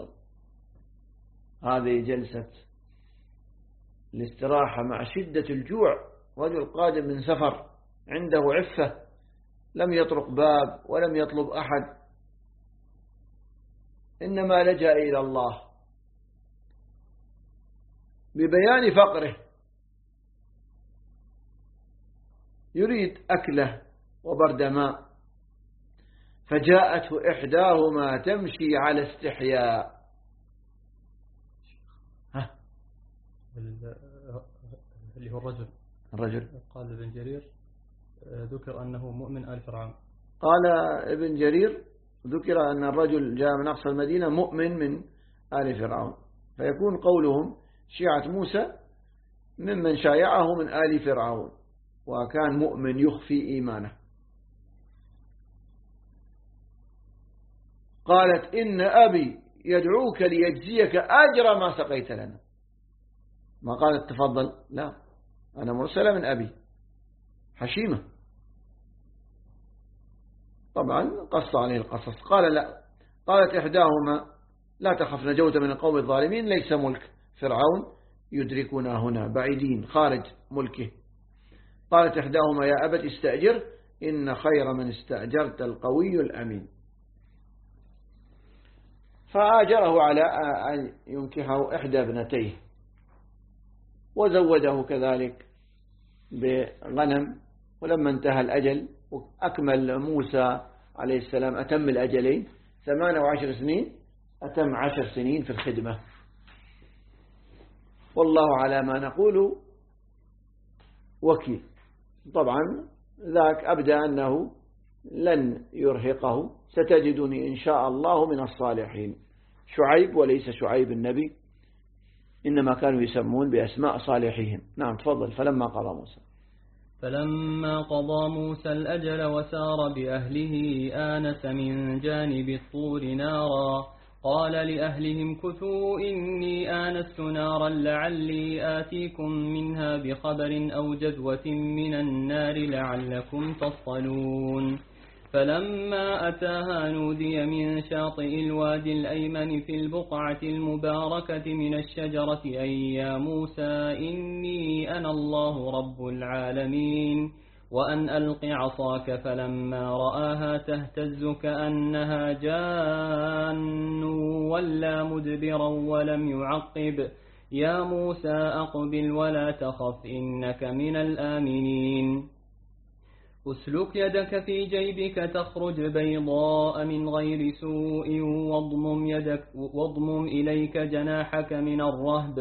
هذه جلسة الاستراحة مع شدة الجوع. رجل قادم من سفر عنده عفة، لم يطرق باب ولم يطلب أحد، إنما لجأ إلى الله ببيان فقره، يريد أكله وبرد ماء. فجاءته إحداهما تمشي على استحياء.
اللي هو الرجل قال ابن جرير ذكر أنه مؤمن آل فرعون.
قال ابن جرير ذكر أن الرجل جاء من أقصى المدينة مؤمن من آل فرعون، فيكون قولهم شيعة موسى ممن شايعه من آل فرعون وكان مؤمن يخفي إيمانه. قالت إن أبي يدعوك ليجزيك أجر ما سقيت لنا. ما قالت تفضل، لا، أنا مرسلة من أبي، حشيمة. طبعا قص عليه القصص. قال لا. قالت إحداهما لا تخف نجوت من القوم الظالمين، ليس ملك فرعون يدركنا هنا، بعيدين خارج ملكه. قالت إحداهما يا أبت استأجر إن خير من استأجرت القوي الأمين. فآجره على أن ينكحه إحدى ابنتيه، وزوده كذلك بغنم. ولما انتهى الأجل وأكمل موسى عليه السلام أتم الأجلين 8 و10 سنين، أتم 10 سنين في الخدمة. والله على ما نقول وكيل. طبعا ذاك أبدأ أنه لن يرهقه، ستجدني إن شاء الله من الصالحين. شعيب وليس شعيب النبي، إنما كانوا يسمون بأسماء صالحيهم. نعم تفضل. فلما قضى موسى
الأجل وسار بأهله آنس من جانب الطور نارا قال لأهلهم كثوا إني آنست نارا لعلي آتيكم منها بخبر أو جذوة من النار لعلكم تصطلون. فلما أتاها نودي من شاطئ الوادي الأيمن في البقعة المباركة من الشجرة أي يا موسى إني أنا الله رب العالمين وأن ألق عصاك. فلما رآها تهتز كأنها جان ولا مدبرا ولم يعقب يا موسى أقبل ولا تخف إنك من الآمنين. أسلك يدك في جيبك تخرج بيضاء من غير سوء واضمم إليك جناحك من الرهب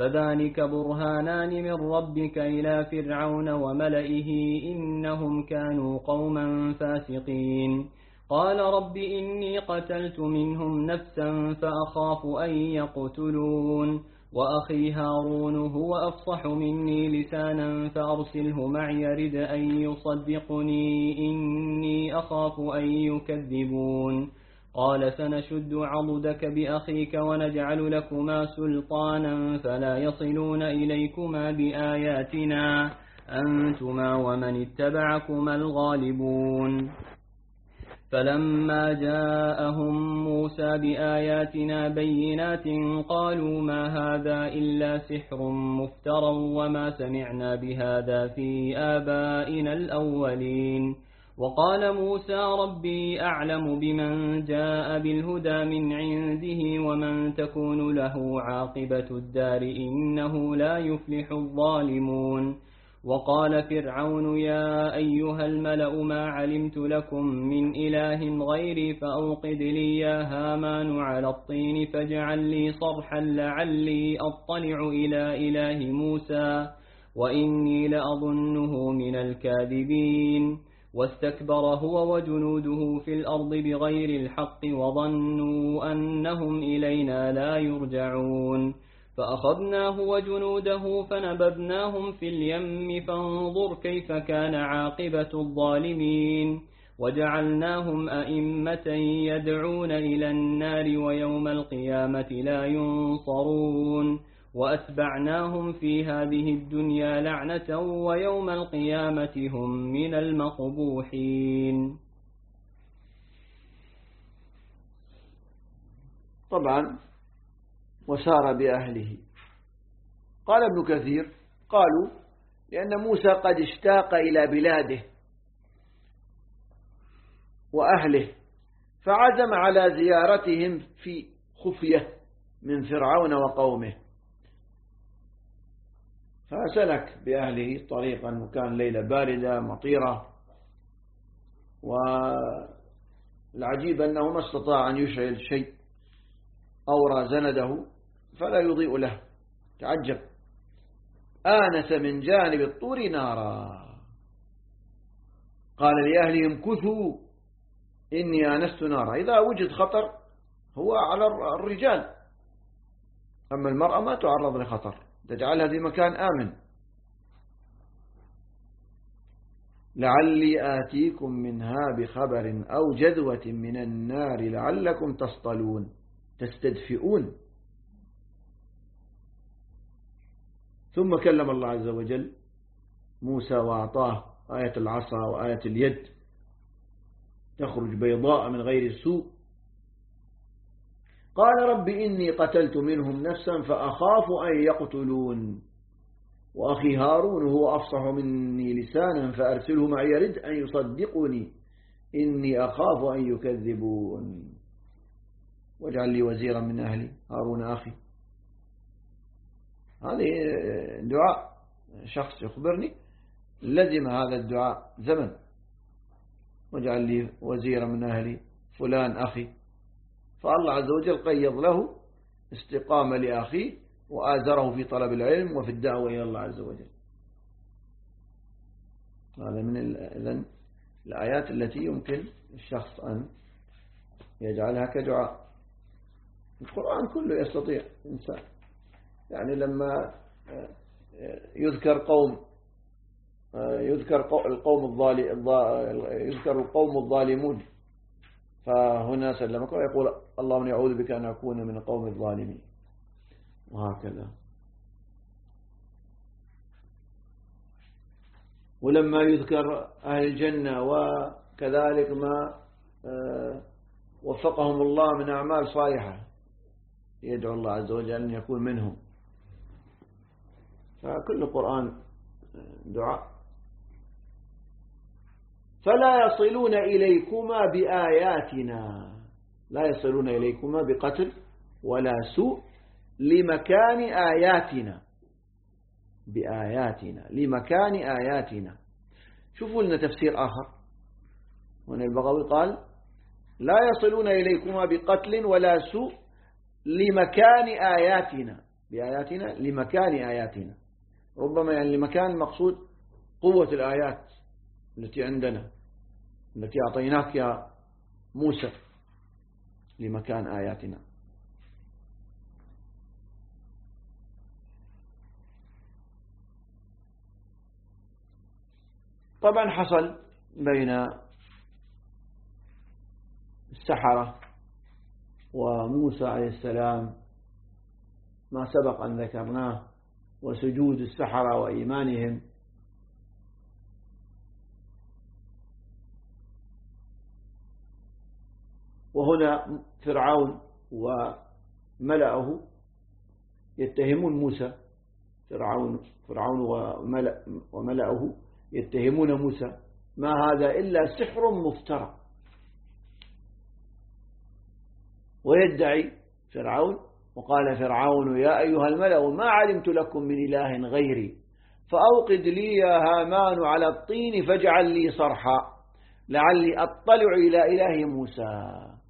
فذلك برهانان من ربك إلى فرعون وملئه إنهم كانوا قوما فاسقين قال رب إني قتلت منهم نفسا فأخاف أن يقتلون وأخي هارون هو أفصح مني لسانا فأرسله معي رد أن يصدقني إني أخاف أن يكذبون قال سنشد عضدك بأخيك ونجعل لكما سلطانا فلا يصلون إليكما بآياتنا أنتما ومن اتبعكما الغالبون فلما جاءهم موسى بآياتنا بينات قالوا ما هذا إلا سحر مفترى وما سمعنا بهذا في آبائنا الأولين وقال موسى ربي أعلم بمن جاء بالهدى من عنده ومن تكون له عاقبة الدار إنه لا يفلح الظالمون وقال فرعون يا أيها الملأ ما علمت لكم من إله غيري فأوقد لي يا هامان على الطين فاجعل لي صرحا لعلي أطلع إلى إله موسى وإني لأظنه من الكاذبين واستكبر هو وجنوده في الأرض بغير الحق وظنوا أنهم إلينا لا يرجعون فأخذناه وجنوده فنبذناهم في اليم فانظر كيف كان عاقبة الظالمين وجعلناهم أئمة يدعون إلى النار ويوم القيامة لا ينصرون وأتبعناهم في هذه الدنيا لعنة ويوم القيامة هم من المقبوحين.
طبعا وسار بأهله. قال ابن كثير قالوا لأن موسى قد اشتاق إلى بلاده وأهله فعزم على زيارتهم في خفية من فرعون وقومه فسلك بأهله طريقا وكان ليلة باردة مطيرة والعجيب أنه ما استطاع أن يشعل شيء أورى زنده فلا يضيء له تعجب آنس من جانب الطور نارا قال لأهلهم كثوا إني آنست نارا. إذا وجد خطر هو على الرجال أما المرأة ما تعرض لخطر تجعلها في مكان آمن. لعلي آتيكم منها بخبر أو جذوة من النار لعلكم تصطلون تستدفئون. ثم كلم الله عز وجل موسى وأعطاه آية العصا وآية اليد تخرج بيضاء من غير سوء. قال رب إني قتلت منهم نفسا فأخاف أن يقتلون وأخي هارون هو أفصح مني لسانا فأرسله معي يرد أن يصدقني إني أخاف أن يكذبون واجعل لي وزيرا من أهلي هارون أخي. هذه دعاء شخص يخبرني لزم هذا الدعاء زمن واجعل لي وزيرا من أهلي فلان أخي فالله عز وجل قيض له استقامة لأخيه وآزره في طلب العلم وفي الدعوة إلى الله عز وجل. هذا من الآيات التي يمكن الشخص أن يجعلها كدعاء. القرآن كله يستطيع إنسان يعني لما يذكر القوم الظالمون فهنا سلمك ويقول اللهم يعوذ بك أن أكون من القوم الظالمين وهكذا. ولما يذكر أهل الجنة وكذلك ما وفقهم الله من أعمال صالحة يدعو الله عز وجل أن يكون منهم. فكل القرآن دعاء. فلا يصلون إليكما بآياتنا لا يصلون إليكما بقتل ولا سوء لمكان آياتنا بآياتنا لمكان آياتنا. شوفوا لنا تفسير آخر هنا البغوي قال لا يصلون إليكما بقتل ولا سوء لمكان آياتنا بآياتنا لمكان آياتنا، ربما يعني لمكان مقصود قوة الآيات التي عندنا التي أعطيناك يا موسى، لمكان آياتنا. طبعا حصل بين السحرة وموسى عليه السلام ما سبق أن ذكرناه، وسجود السحرة وإيمانهم. وهنا فرعون وملأه يتهمون موسى، فرعون وملأه يتهمون موسى ما هذا إلا سحر مفترى. ويدعي فرعون، وقال فرعون يا أيها الملأ ما علمت لكم من إله غيري فأوقد لي يا هامان على الطين فاجعل لي صرحا لعلي أطلع إلى إله موسى،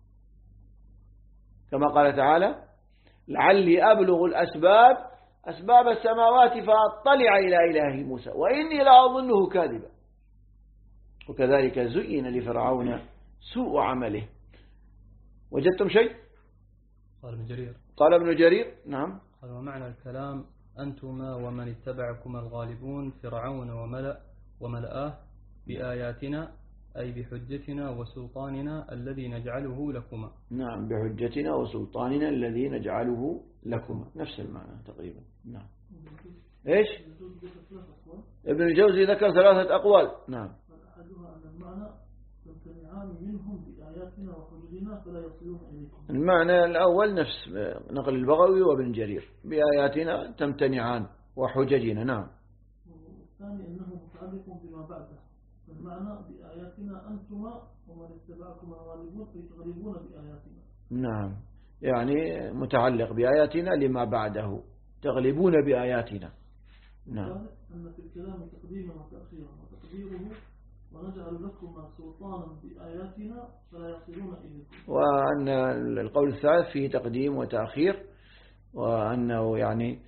كما قال تعالى لعلي أبلغ أسباب السماوات فأطلع إلى إله موسى وإني لأظنه كاذبا. وكذلك زين لفرعون سوء عمله. وجدتم شيء؟ قال ابن جرير نعم.
قال ومعنى الكلام أنتما ومن اتبعكما الغالبون فرعون وملأه بآياتنا أي بحجتنا وسلطاننا الذي نجعله لكما.
نعم، بحجتنا وسلطاننا الذي نجعله لكما، نفس المعنى تقريبا. نعم. إيش؟ ابن الجوزي ذكر 3 أقوال. نعم.
أحدها أن المعنى تمتنعان منهم بآياتنا وحجتنا فلا يصلون إليكم.
المعنى الأول نفس نقل البغوي وابن جرير، بآياتنا تمتنعان وحججنا. نعم.
والثاني أنه متعلق بما بعده، المعنى بآياتنا أنتما ومن اتبعكم الغالبون تغلبون بآياتنا.
نعم، يعني متعلق بآياتنا لما بعده تغلبون بآياتنا. نعم.
أن في الكلام تقديما وتأخيرا، وتقديره ونجعل لكم سلطانا بآياتنا فلا يصلون إليكم.
وأن القول الثالث فيه تقديم وتأخير، وأنه يعني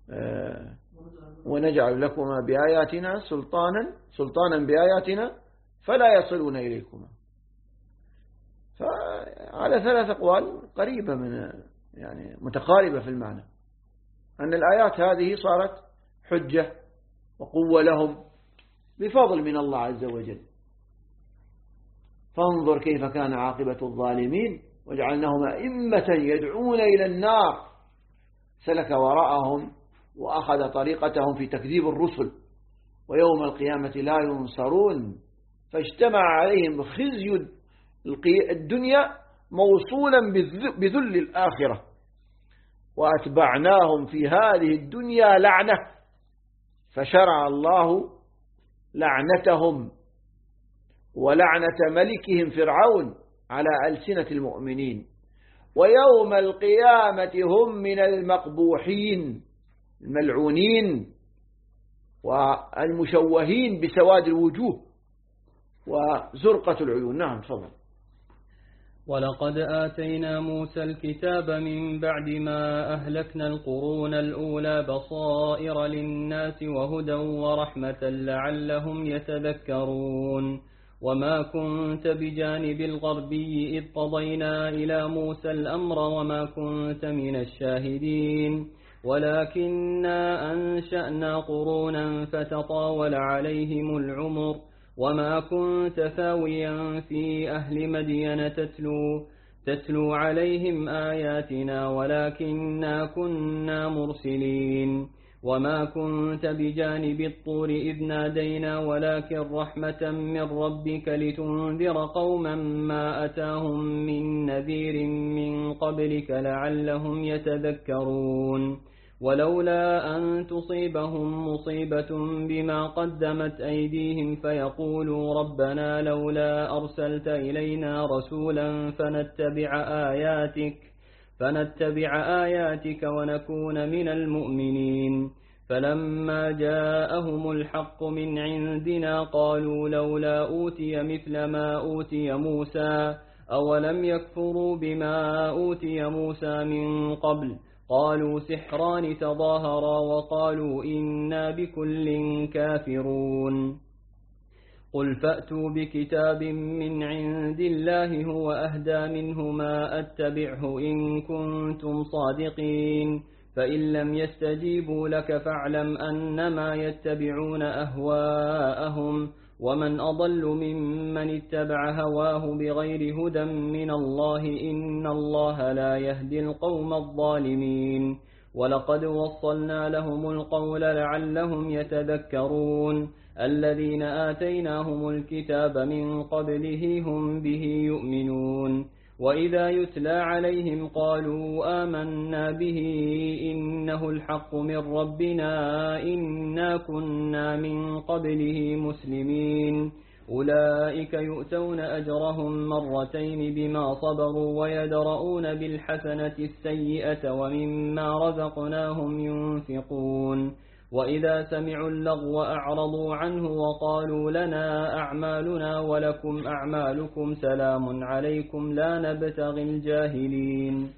ونجعل لكم بآياتنا سلطانا بآياتنا فلا يصلون إليكم. فعلى 3 أقوال قريبة من يعني متقاربة في المعنى، أن الآيات هذه صارت حجة وقوة لهم بفضل من الله عز وجل. فانظر كيف كان عاقبة الظالمين وجعلناهم أئمة يدعون إلى النار. سلك وراءهم وأخذ طريقتهم في تكذيب الرسل، ويوم القيامة لا ينصرون، فاجتمع عليهم خزي الدنيا موصولا بذل الآخرة، وأتبعناهم في هذه الدنيا لعنة، فشرع الله لعنتهم ولعنة ملكهم فرعون على ألسنة المؤمنين، ويوم القيامة هم من المقبوحين الملعونين والمشوهين بسواد الوجوه وزرقة العيون. نعم تفضل.
ولقد آتينا موسى الكتاب من بعد ما أهلكنا القرون الأولى بصائر للناس وهدى ورحمة لعلهم يتذكرون. وما كنت بجانب الغربي إذ قضينا إلى موسى الأمر وما كنت من الشاهدين ولكننا أنشأنا قرونا فتطاول عليهم العمر وما كنت ثاويا في أهل مدين تتلو عليهم آياتنا ولكننا كنا مرسلين. وما كنت بجانب الطور إذ نادينا ولكن رحمة من ربك لتنذر قوما ما أتاهم من نذير من قبلك لعلهم يتذكرون. ولولا أن تصيبهم مصيبة بما قدمت أيديهم فيقولوا ربنا لولا أرسلت إلينا رسولا فنتبع آياتك ونكون من المؤمنين. فلما جاءهم الحق من عندنا قالوا لولا أوتي مثل ما أوتي موسى أولم يكفروا بما أوتي موسى من قبل قالوا سحران تظاهرا وقالوا إنا بكل كافرون قل فأتوا بكتاب من عند الله هو أهدى منهما أتبعه إن كنتم صادقين فإن لم يستجيبوا لك فاعلم أنما يتبعون أهواءهم ومن أضل ممن اتبع هواه بغير هدى من الله إن الله لا يهدي القوم الظالمين ولقد وصلنا لهم القول لعلهم يتذكرون الذين آتيناهم الكتاب من قبله هم به يؤمنون وإذا يتلى عليهم قالوا آمنا به إنه الحق من ربنا إنا كنا من قبله مسلمين أولئك يؤتون أجرهم مرتين بما صبروا ويدرؤون بالحسنة السيئة ومما رزقناهم ينفقون وإذا سمعوا اللغو أعرضوا عنه وقالوا لنا أعمالنا ولكم أعمالكم سلام عليكم لا نبتغي الجاهلين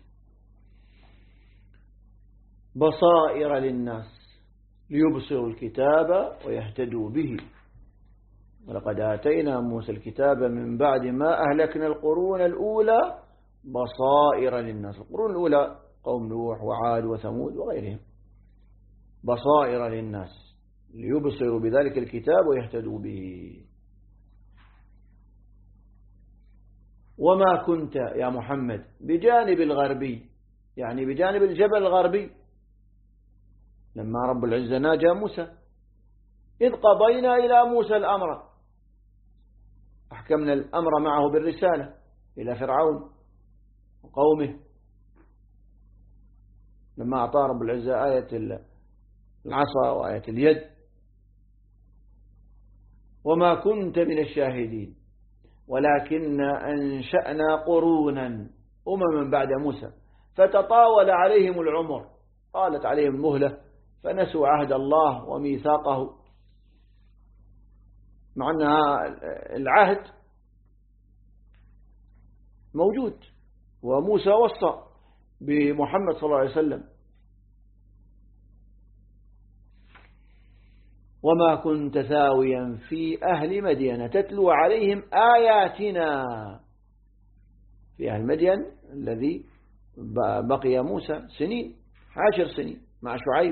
بصائر للناس ليبصروا الكتاب ويهتدوا به ولقد آتينا موسى الكتاب من بعد ما أهلكنا القرون الأولى بصائر للناس. القرون الأولى قوم نوح وعاد وثمود وغيرهم. بصائر للناس ليبصروا بذلك الكتاب ويهتدوا به. وما كنت يا محمد بجانب الغربي، يعني بجانب الجبل الغربي لما رب العزة ناجى موسى، إذ قضينا إلى موسى الأمر، أحكمنا الأمر معه بالرسالة إلى فرعون وقومه، لما أعطى رب العزة آية العصا وآية اليد. وما كنت من الشاهدين ولكن أنشأنا قرونا أمما بعد موسى فتطاول عليهم العمر، طالت عليهم المهلة فنسوا عهد الله وميثاقه، مع أن العهد موجود وموسى وصى بمحمد صلى الله عليه وسلم. وما كنت ثاويا في أهل مدين تتلو عليهم آياتنا، في أهل مدين الذي بقي موسى سنين 10 سنين مع شعيب.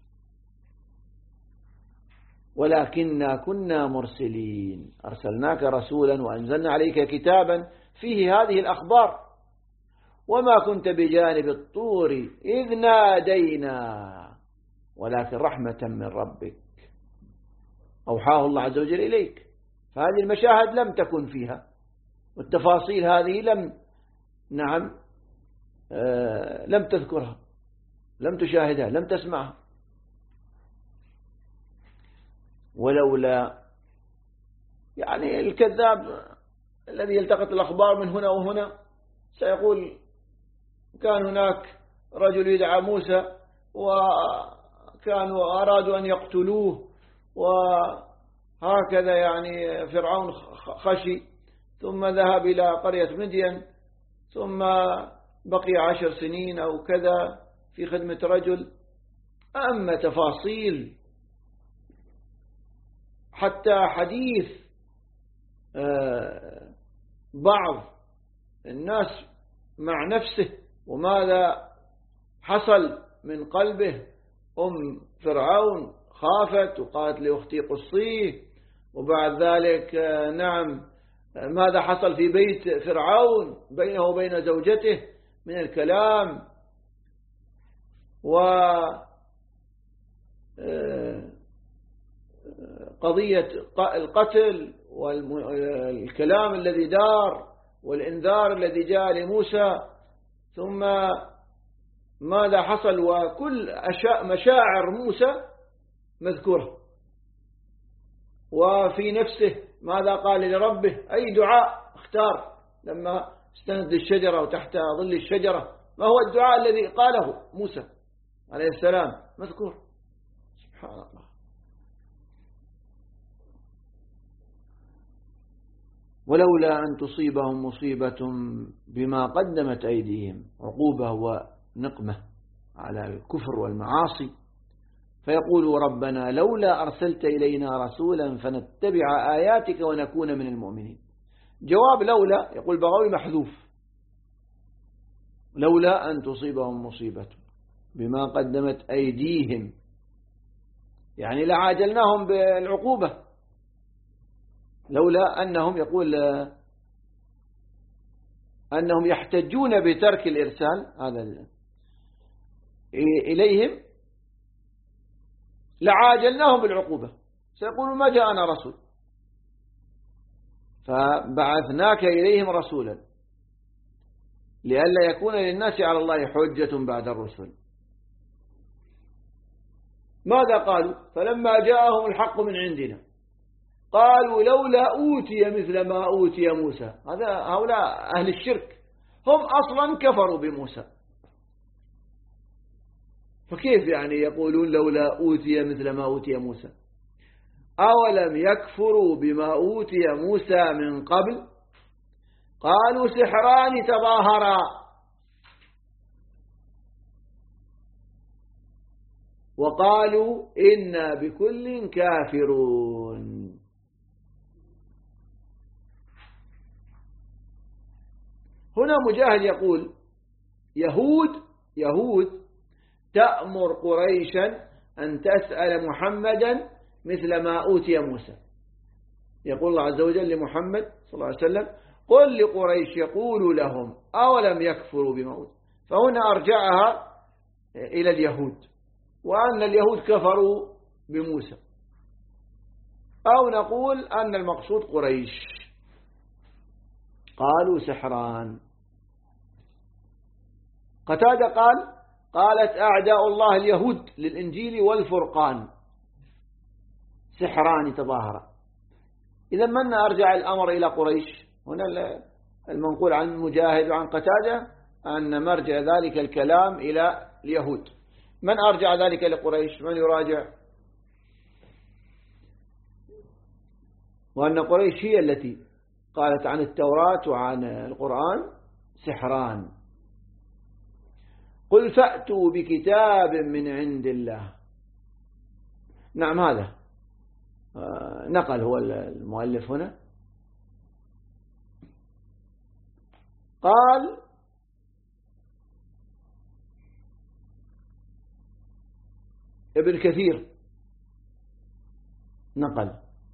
ولكننا كنا مرسلين أرسلناك رسولا وأنزلنا عليك كتابا فيه هذه الأخبار. وما كنت بجانب الطور إذ نادينا ولكن رحمة من ربك أوحاه الله عز وجل إليك. فهذه المشاهد لم تكن فيها، والتفاصيل هذه لم تذكرها، لم تشاهدها، لم تسمعها. ولولا يعني الكذاب الذي يلتقط الأخبار من هنا وهنا سيقول كان هناك رجل يدعى موسى وكانوا أرادوا أن يقتلوه وهكذا، يعني فرعون خشي ثم ذهب إلى قرية مدين ثم بقي 10 سنين أو كذا في خدمة رجل. أما تفاصيل حتى حديث بعض الناس مع نفسه وماذا حصل من قلبه، فرعون خافت وقالت لأختي قصيه، وبعد ذلك ماذا حصل في بيت فرعون بينه وبين زوجته من الكلام وقضية القتل والكلام الذي دار والإنذار الذي جاء لموسى، ثم ماذا حصل وكل مشاعر موسى مذكورة، وفي نفسه ماذا قال لربه، أي دعاء اختار لما استند الشجرة وتحت ظل الشجرة، ما هو الدعاء الذي قاله موسى عليه السلام مذكور. سبحان الله. ولولا أن تصيبهم مصيبة بما قدمت أيديهم، عقوبة ونقمة على الكفر والمعاصي، فيقول ربنا لولا أرسلت إلينا رسولا فنتبع آياتك ونكون من المؤمنين. جواب لولا يقول بغوي محذوف، لولا أن تصيبهم مصيبة بما قدمت أيديهم، يعني لعاجلناهم بالعقوبة، لولا أنهم يقول أنهم يحتجون بترك الإرسال هذا إليهم لعاجلناهم بالعقوبة، سيقولوا ما جاءنا رسول فبعثناك إليهم رسولا لئلا يكون للناس على الله حجة بعد الرسل. ماذا قالوا؟ فلما جاءهم الحق من عندنا قالوا لولا أوتي مثل ما أوتي موسى. هؤلاء أهل الشرك هم أصلا كفروا بموسى، فكيف يعني يقولون لولا أوتي مثل ما أوتي موسى؟ أولم يكفروا بما أوتي موسى من قبل؟ قالوا سحران تظاهرا وقالوا إنا بكل كافرون. هنا مجاهد يقول يهود تأمر قريشا أن تسأل محمدا مثل ما أوتي موسى. يقول الله عز وجل لمحمد صلى الله عليه وسلم قل لقريش يقول لهم أولم يكفروا بما أوتي، فهنا أرجعها إلى اليهود وأن اليهود كفروا بموسى، أو نقول أن المقصود قريش. قالوا سحران. قتادة قالت أعداء الله اليهود للإنجيل والفرقان سحران تظاهرا. إذا من أرجع الأمر إلى قريش؟ هنا المنقول عن مجاهد وعن قتادة أن مرجع ذلك الكلام إلى اليهود. من أرجع ذلك لقريش؟ من يراجع؟ وأن قريش هي التي قالت عن التوراة وعن القرآن سحران. قل فأتوا بكتاب من عند الله. نعم، هذا نقل هو المؤلف هنا، قال ابن كثير نقل،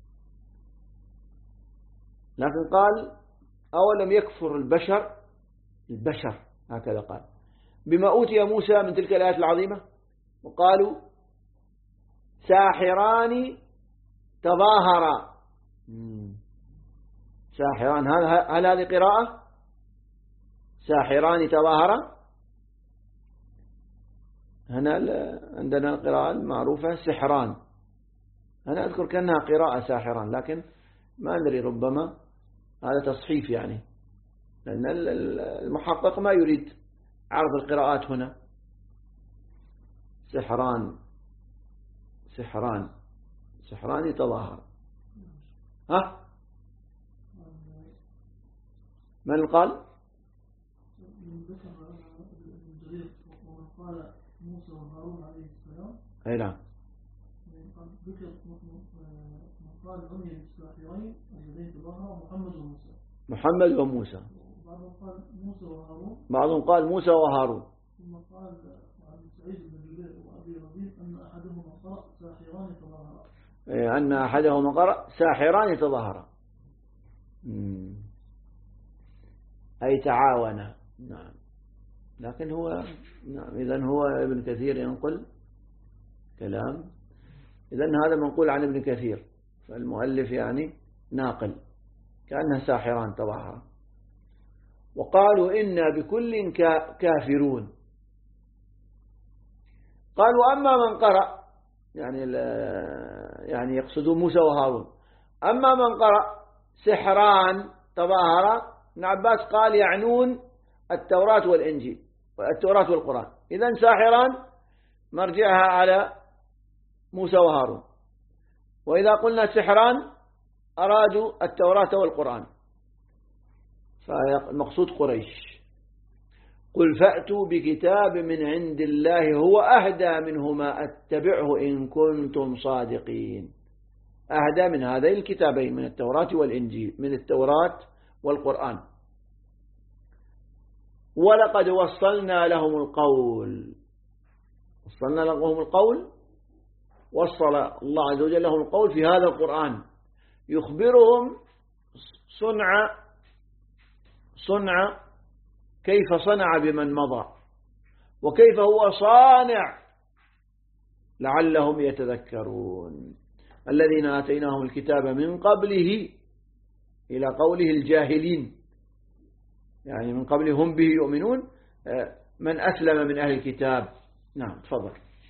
لكن قال أولم يكفر البشر هكذا قال بما أوتي موسى من تلك الآيات العظيمة، وقالوا ساحران تظاهرا. ساحران، هل هذه قراءة؟ ساحران تظاهرا. هنا عندنا القراءة المعروفة سحران، أنا أذكر كأنها قراءة ساحران، لكن ما أدري ربما هذا تصحيف يعني، لأن المحقق ما يريد عرض القراءات هنا. سحران يتظاهر. من قال؟
قال موسى وهارون عليه السلام.
أي نعم.
ذكر قال أمي الساحرين الذين تظاهروا محمد وموسى. بعضهم قال موسى وهارون.
بعضهم قال موسى وهارون.
ثم قال عن سعيد بن جبير وأبي ربيع أن أحدهما قرأ ساحران تظاهرا.
أن أحدهما قرأ ساحران تظاهرا، أي تعاونا. نعم، لكن هو نعم، إذن هو ابن كثير ينقل كلام، إذن هذا منقول عن ابن كثير، فالمؤلف يعني ناقل كأنها ساحران تظاهرا. وقالوا إنا بكل كافرون. قالوا أما من قرأ، يعني يقصدون موسى وهارون، أما من قرأ سحران تظاهرا، ابن عباس قال يعنون التوراة والإنجيل والتوراة والقرآن، إذن ساحران مرجعها على موسى وهارون، وإذا قلنا سحران أرادوا التوراة والقرآن، فالمقصود قريش. قل فأتوا بكتاب من عند الله هو أهدى منهما أتبعه إن كنتم صادقين. أهدى من هذين الكتابين، من التوراة والإنجيل، من التوراة والقرآن. ولقد وصلنا لهم القول، وصلنا لهم القول، وصل الله عز وجل لهم القول في هذا القرآن يخبرهم صنع كيف صنع بمن مضى، وكيف هو صانع لعلهم يتذكرون. الذين آتيناهم الكتاب من قبله، إلى قوله الجاهلين، يعني من قبله هم به يؤمنون، من أسلم من أهل الكتاب. نعم تفضل.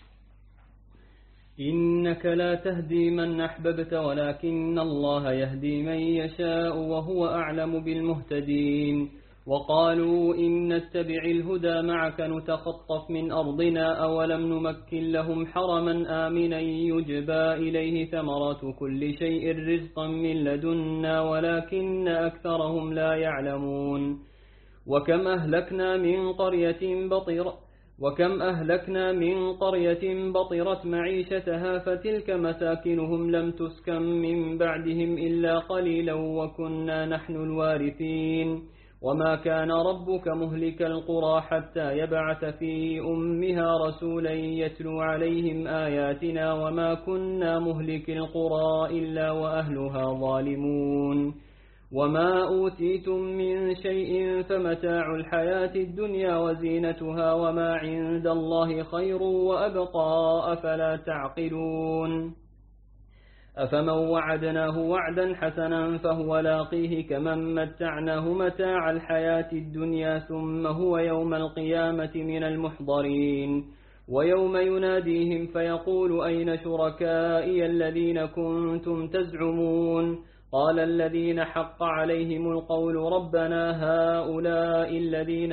إنك لا تهدي من أحببت ولكن الله يهدي من يشاء وهو أعلم بالمهتدين. وقالوا إن نتبع الهدى معك نتخطف من أرضنا أولم نمكن لهم حرما آمنا يجبى إليه ثمرات كل شيء رزقا من لدنا ولكن أكثرهم لا يعلمون. وكم أهلكنا من قرية بطرت معيشتها فتلك مساكنهم لم تسكن من بعدهم إلا قليلا وكنا نحن الوارثين. وما كان ربك مهلك القرى حتى يبعث في أمها رسولا يتلو عليهم آياتنا وما كنا مهلك القرى إلا وأهلها ظالمون. وما أوتيتم من شيء فمتاع الحياة الدنيا وزينتها وما عند الله خير وأبقى أفلا تعقلون. أفمن وعدناه وعدا حسنا فهو لاقيه كمن متعناه متاع الحياة الدنيا ثم هو يوم القيامة من المحضرين. ويوم يناديهم فيقول أين شركائي الذين كنتم تزعمون قال الذين حق عليهم القول ربنا هؤلاء الذين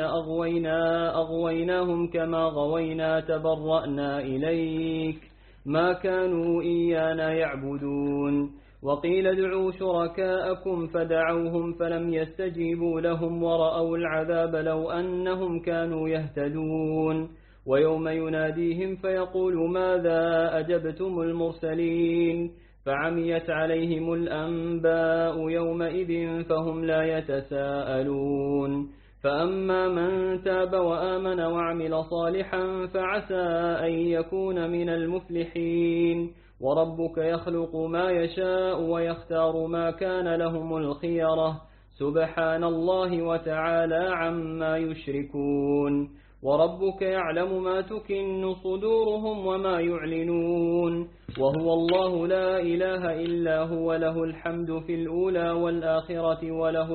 أغويناهم كما غوينا تبرأنا إليك ما كانوا إيانا يعبدون. وقيل ادعوا شركاءكم فدعوهم فلم يستجيبوا لهم ورأوا العذاب لو أنهم كانوا يهتدون. ويوم يناديهم فيقول ماذا أجبتم المرسلين فعميت عليهم الأنباء يومئذ فهم لا يتساءلون. فأما من تاب وآمن وعمل صالحا فعسى أن يكون من المفلحين. وربك يخلق ما يشاء ويختار ما كان لهم الخيرة سبحان الله وتعالى عما يشركون. وربك يعلم ما تكن صدورهم وما يعلنون وهو الله لا إله إلا هو له الحمد في الأولى والآخرة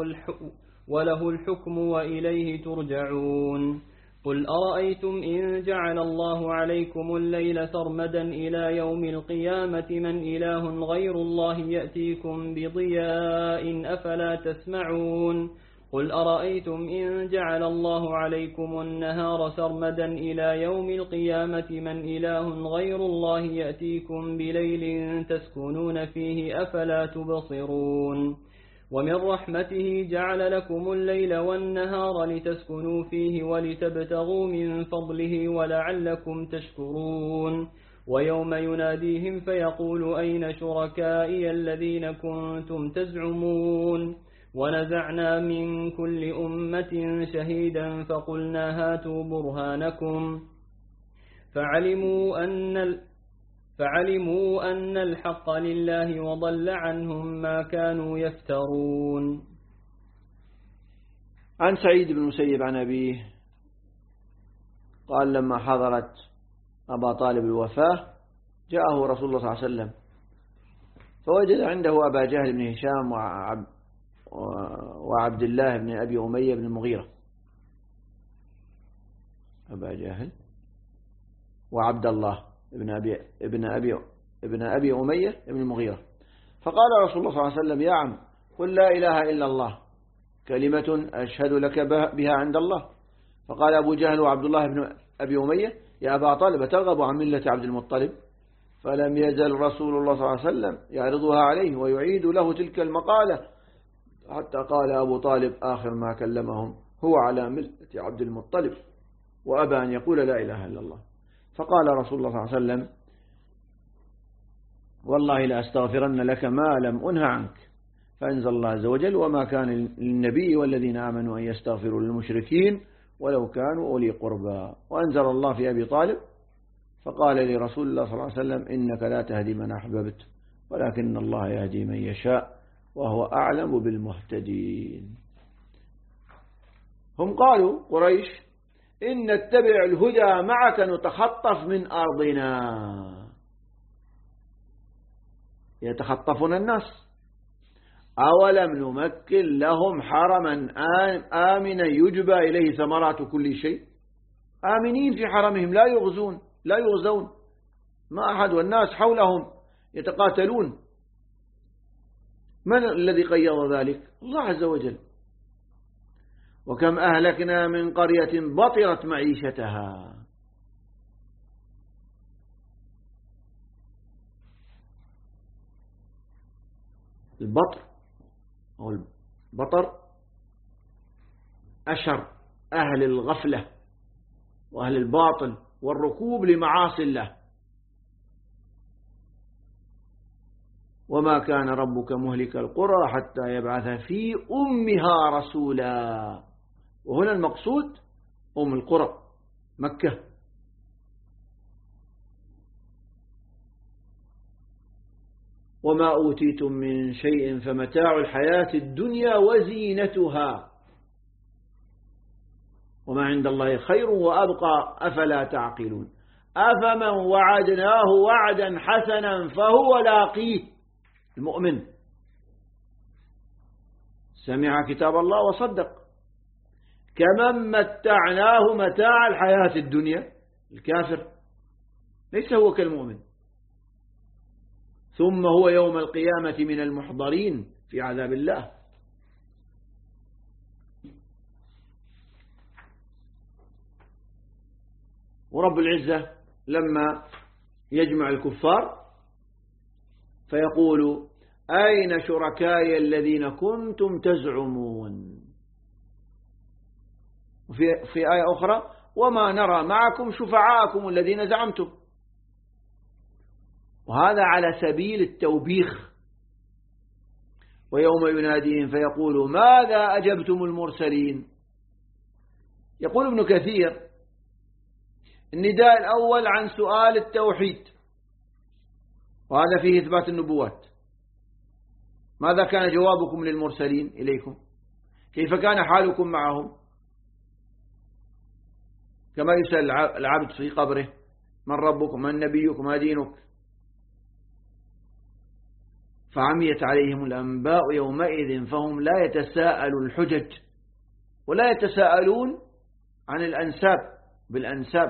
وله الحكم وإليه ترجعون. قل أرأيتم إن جعل الله عليكم الليل سرمدا إلى يوم القيامة من إله غير الله يأتيكم بضياء أفلا تسمعون. قل أرأيتم إن جعل الله عليكم النهار سرمدا إلى يوم القيامة من إله غير الله يأتيكم بليل تسكنون فيه أفلا تبصرون. ومن رحمته جعل لكم الليل والنهار لتسكنوا فيه ولتبتغوا من فضله ولعلكم تشكرون. ويوم يناديهم فيقول أين شركائي الذين كنتم تزعمون ونزعنا من كل أمة شهيدا فقلنا هاتوا برهانكم فعلموا أن الحق لله وضل عنهم ما كانوا يفترون.
عن سعيد بن المسيب عن أبيه قال لما حضرت أبا طالب الوفاة جاءه رسول الله صلى الله عليه وسلم فوجد عنده أبا جهل بن هشام وعبد الله بن أبي أمية بن المغيرة. أبا جهل وعبد الله ابن أبي أمية بن المغيرة. فقال رسول الله صلى الله عليه وسلم يا عم قل لا إله إلا الله كلمة أشهد لك بها عند الله. فقال أبو جهل وعبد الله بن أبي أمية يا أبا طالب ترغب عن ملة عبد المطلب. فلم يزل رسول الله صلى الله عليه وسلم يعرضها عليه ويعيد له تلك المقالة حتى قال أبو طالب آخر ما كلمهم هو على ملة عبد المطلب وأبى أن يقول لا إله إلا الله. فقال رسول الله صلى الله عليه وسلم والله لا أستغفرن لك ما لم أنه عنك. فأنزل الله عز وجل وما كان للنبي والذين آمنوا أن يستغفروا للمشركين ولو كانوا أولي قربى. وأنزل الله في أبي طالب فقال لرسول الله صلى الله عليه وسلم إنك لا تهدي من أحببت ولكن الله يهدي من يشاء وهو أعلم بالمهتدين. هم قالوا قريش إن نتبع الهدى معك نتخطف من أرضنا، يتخطفون الناس. أولم نمكن لهم حرما آمنا يجبى إليه ثمرات كل شيء. آمنين في حرمهم لا يغزون ما أحد والناس حولهم يتقاتلون. من الذي قيض ذلك؟ الله عز وجل. وكم أهلكنا من قرية بطرت معيشتها. البطر أو البطر أشر أهل الغفلة وأهل الباطل والركوب لمعاصي الله. وما كان ربك مهلك القرى حتى يبعث في أمها رسولا. وهنا المقصود أم القرى مكة. وما أوتيتم من شيء فمتاع الحياة الدنيا وزينتها وما عند الله خير وأبقى أفلا تعقلون. أفمن وعدناه وعدا حسنا فهو لاقيه. المؤمن سمع كتاب الله وصدق. كمن متعناه متاع الحياة الدنيا. الكافر ليس هو كالمؤمن. ثم هو يوم القيامة من المحضرين في عذاب الله. ورب العزة لما يجمع الكفار فيقول أين شركائي الذين كنتم تزعمون. في آية أخرى وما نرى معكم شفعاءكم الذين زعمتم. وهذا على سبيل التوبيخ. ويوم يناديهم فيقول ماذا أجبتم المرسلين. يقول ابن كثير النداء الأول عن سؤال التوحيد وهذا فيه إثبات النبوات. ماذا كان جوابكم للمرسلين إليكم؟ كيف كان حالكم معهم؟ كما يسأل العبد في قبره من ربك من نبيك ما دينك. فعميت عليهم الأنباء يومئذ فهم لا يتساءلوا الحجج ولا يتساءلون عن الأنساب بالأنساب.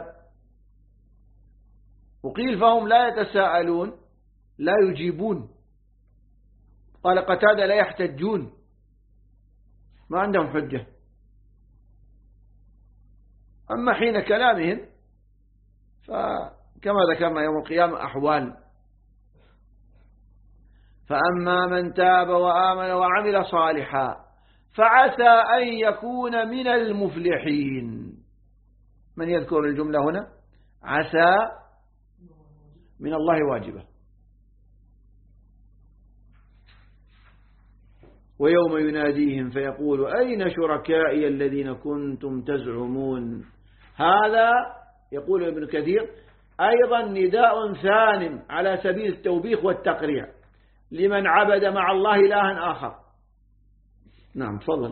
وقيل فهم لا يتساءلون لا يجيبون. قال قتادة لا يحتجون ما عندهم حجة. أما حين كلامهم فكما ذكرنا يوم القيامة أحوال. فأما من تاب وآمن وعمل صالحا فعسى أن يكون من المفلحين. من يذكر الجملة هنا؟ عسى من الله واجبة. ويوم يناديهم فيقول أين شركائي الذين كنتم تزعمون. هذا يقول ابن كثير أيضا نداء ثان على سبيل التوبيخ والتقريع لمن عبد مع الله إلها آخر. نعم تفضل.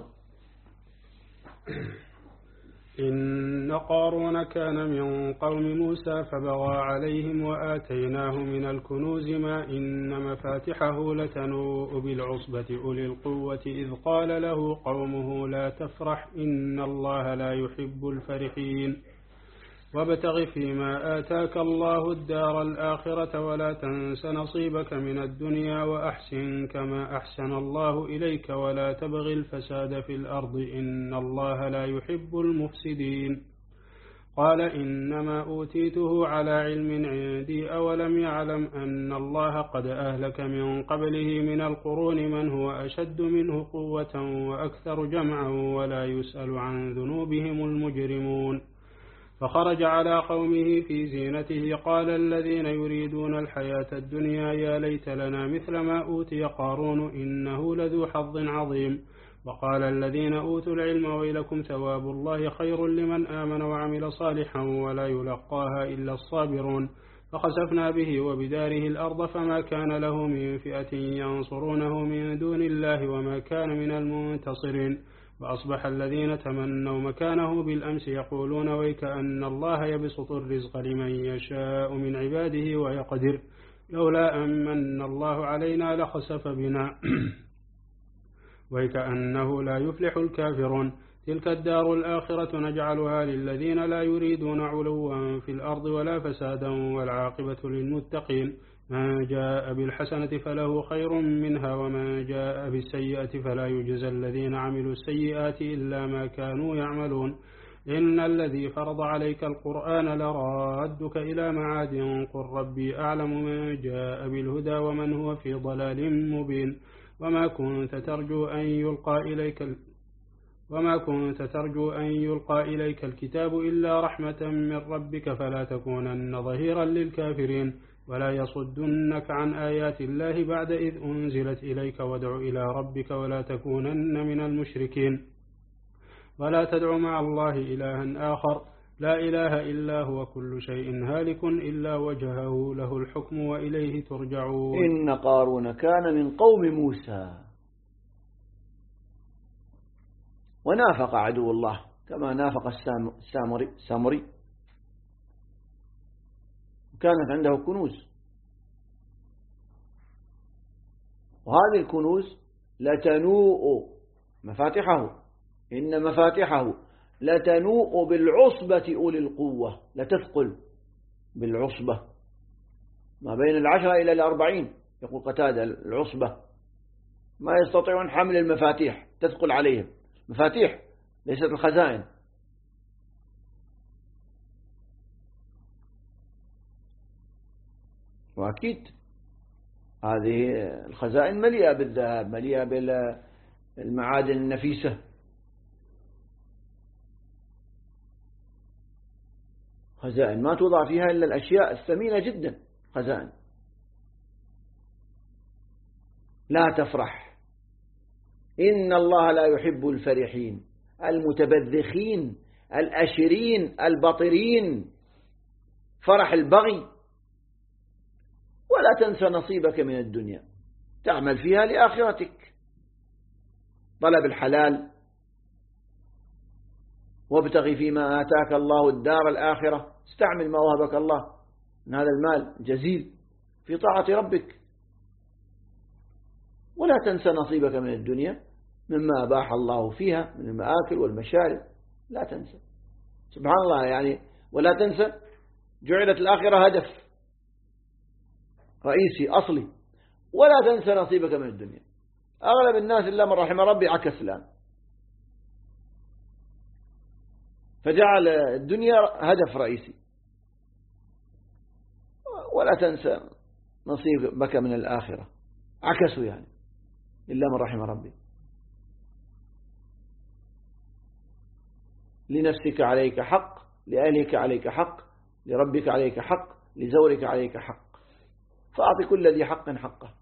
إن قارون كان من قوم موسى فبغى عليهم وآتيناه من الكنوز ما إن مفاتحه لتنوء بالعصبة أولي القوة إذ قال له قومه لا تفرح إن الله لا يحب الفرحين وابتغ فيما آتاك الله الدار الآخرة ولا تنس نصيبك من الدنيا وأحسن كما أحسن الله إليك ولا تبغ الفساد في الأرض إن الله لا يحب المفسدين قال إنما أوتيته على علم عندي أولم يعلم أن الله قد أهلك من قبله من القرون من هو أشد منه قوة وأكثر جمعا ولا يسأل عن ذنوبهم المجرمون. فخرج على قومه في زينته قال الذين يريدون الحياة الدنيا يا ليت لنا مثل ما أوتي قارون إنه لذو حظ عظيم. وقال الذين أوتوا العلم ويلكم ثواب الله خير لمن آمن وعمل صالحا ولا يلقاها إلا الصابرون. فخسفنا به وبداره الأرض فما كان له من فئة ينصرونه من دون الله وما كان من المنتصرين. وأصبح الذين تمنوا مكانه بالأمس يقولون ويكأن الله يبسط الرزق لمن يشاء من عباده ويقدر لولا أمن الله علينا لخسف بنا ويكأنه لا يفلح الكافرون. تلك الدار الآخرة نجعلها للذين لا يريدون علوا في الأرض ولا فسادا والعاقبة للمتقين. من جاء بالحسنة فله خير منها ومن جاء بالسيئة فلا يجزى الذين عملوا السيئات إلا ما كانوا يعملون. إن الذي فرض عليك القرآن لرادك إلى معاد قل ربي أعلم من جاء بالهدى ومن هو في ضلال مبين. وما كنت ترجو أن يلقى إليك الكتاب إلا رحمة من ربك فلا تكونن ظهيرا للكافرين ولا يصدنك عن آيات الله بعد إذ أنزلت إليك وادع إلى ربك ولا تكونن من المشركين. ولا تدع مع الله إلها آخر لا إله إلا هو كل شيء هالك إلا وجهه له الحكم وإليه ترجعون.
إن قارون كان من قوم موسى ونافق عدو الله كما نافق السامري كانت عنده كنوز وهذه الكنوز لتنوء مفاتحه إن مفاتحه لتنوء بالعصبة أولي القوة لتثقل بالعصبة ما بين 10 إلى 40 يقول قتادة العصبة ما يستطيعون حمل المفاتيح تثقل عليهم مفاتيح ليست الخزائن. وأكيد هذه الخزائن مليئة بالذهب مليئة بالمعادن النفيسة. خزائن ما توضع فيها إلا الأشياء الثمينة جدا. خزائن لا تفرح إن الله لا يحب الفرحين المتبذخين الأشرين البطرين فرح البغي. ولا تنسى نصيبك من الدنيا تعمل فيها لآخرتك طلب الحلال وابتغي فيما آتاك الله الدار الآخرة استعمل ما وهبك الله من هذا المال جزيل في طاعة ربك. ولا تنسى نصيبك من الدنيا مما أباح الله فيها من المآكل والمشارب لا تنسى. سبحان الله يعني ولا تنسى جعلت الآخرة هدف رئيسي أصلي. ولا تنسى نصيبك من الدنيا. أغلب الناس إلا من رحم ربي عكس الآن فجعل الدنيا هدف رئيسي. ولا تنسى نصيبك من الآخرة عكسوا يعني إلا من رحم ربي. لنفسك عليك حق لأهلك عليك حق لربك عليك حق لزورك عليك حق فأعطي كل ذي حق حقه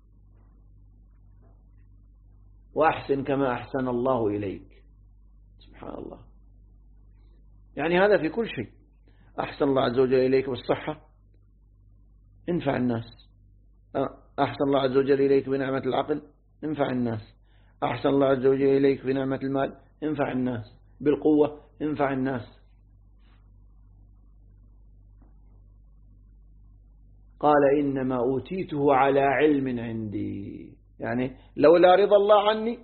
وأحسن كما أحسن الله إليك. سبحان الله يعني هذا في كل شيء. أحسن الله عز وجل إليك بالصحة انفع الناس. أحسن الله عز وجل إليك بنعمة العقل انفع الناس. أحسن الله عز وجل إليك بنعمة المال انفع الناس. بالقوة انفع الناس. قال إنما أوتيته على علم عندي يعني لولا رضا الله عني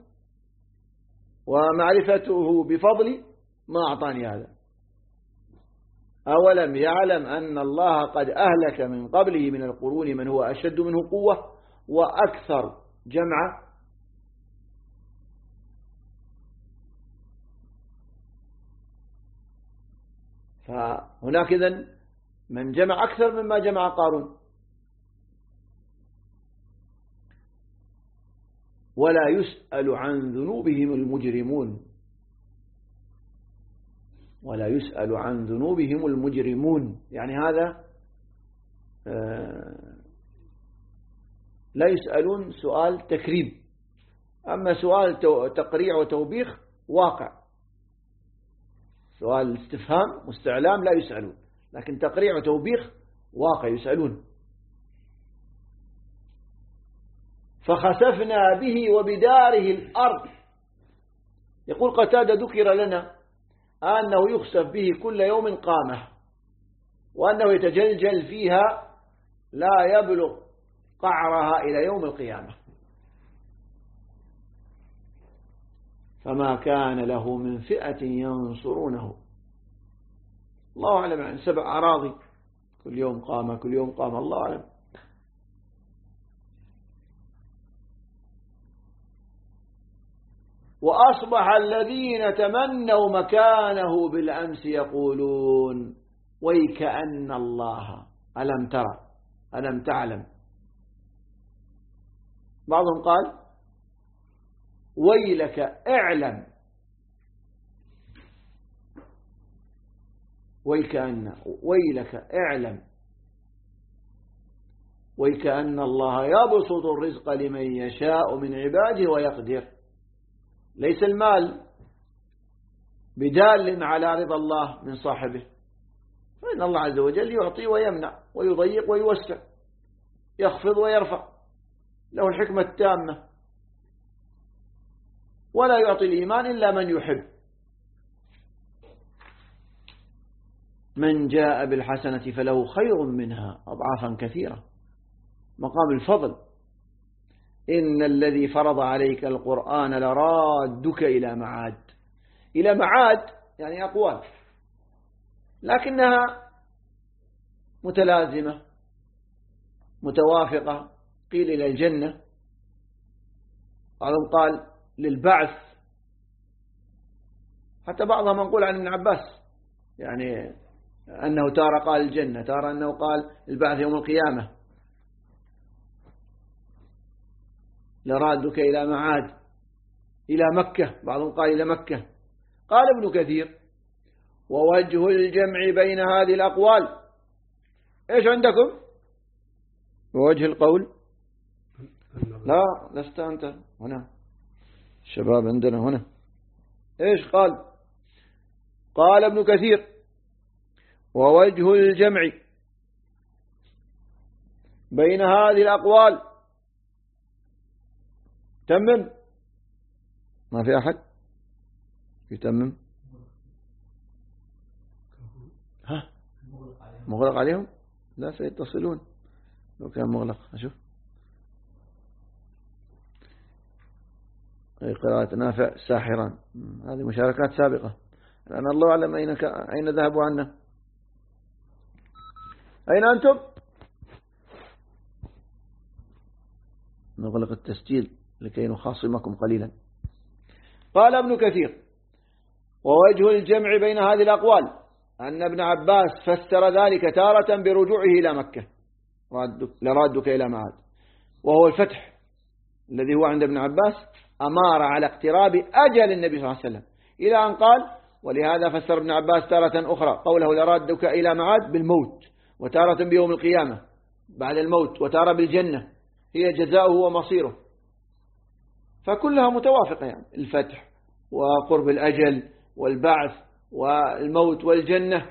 ومعرفته بفضلي ما أعطاني هذا. أولم يعلم أن الله قد أهلك من قبله من القرون من هو أشد منه قوة وأكثر جمعا. فهناك إذن من جمع أكثر مما جمع قارون. ولا يسأل عن ذنوبهم المجرمون، ولا يسأل عن ذنوبهم المجرمون، يعني هذا لا يسألون سؤال تكريم. أما سؤال تقريع وتوبيخ واقع، سؤال استفهام واستعلام لا يسألون، لكن تقريع وتوبيخ واقع يسألون. فخسفنا به وبداره الأرض. يقول قتادة ذكر لنا أنه يخسف به كل يوم قامة، وأنه يتجلجل فيها لا يبلغ قعرها إلى يوم القيامة. فما كان له من فئة ينصرونه. الله أعلم، عن 7 أراضي كل يوم قامة كل يوم قامة، الله أعلم. وأصبح الذين تمنوا مكانه بالأمس يقولون ويكأن الله ألم ترى ألم تعلم. بعضهم قال ويلك اعلم، ويلك اعلم ويكأن الله يبسط الرزق لمن يشاء من عباده ويقدر. ليس المال بدال على رضا الله من صاحبه، فإن الله عز وجل يعطي ويمنع ويضيق ويوسع، يخفض ويرفع، له الحكمة التامة. ولا يعطي الإيمان إلا من يحب. من جاء بالحسنة فله خير منها أضعافا كثيرة، مقام الفضل. إن الذي فرض عليك القرآن لرادك إلى معاد. إلى معاد يعني أقوال، لكنها متلازمة متوافقة. قيل إلى الجنة، بعضهم قال للبعث، حتى بعضهم منقول عن ابن عباس يعني أنه تارة قال الجنة، تارة أنه قال البعث يوم القيامة. لرادك إلى معاد، إلى مكة، بعضهم قال إلى مكة. قال ابن كثير ووجه الجمع بين هذه الأقوال إيش عندكم؟ ووجه القول لا لست أنت هنا، الشباب عندنا هنا. إيش قال؟ قال ابن كثير ووجه الجمع بين هذه الأقوال. تمم؟ ما في أحد يتمم؟ ها مغلق عليهم؟ لا سيتصلون لو كان مغلق. أشوف قراءة نافع ساحران، هذه مشاركات سابقة. الآن الله أعلم أين ذهبوا عنا. أين أنتم؟ نغلق التسجيل لكي نخاصمكم قليلا. قال ابن كثير ووجه الجمع بين هذه الأقوال أن ابن عباس فسر ذلك تارة برجوعه إلى مكة، لرادك إلى معاد، وهو الفتح الذي هو عند ابن عباس أمار على اقتراب أجل النبي صلى الله عليه وسلم، إلى أن قال ولهذا فسر ابن عباس تارة أخرى قوله لرادك إلى معاد بالموت، وتارة بيوم القيامة بعد الموت، وتارة بالجنة هي جزاؤه ومصيره. فكلها متوافقة، يعني الفتح وقرب الأجل والبعث والموت والجنة.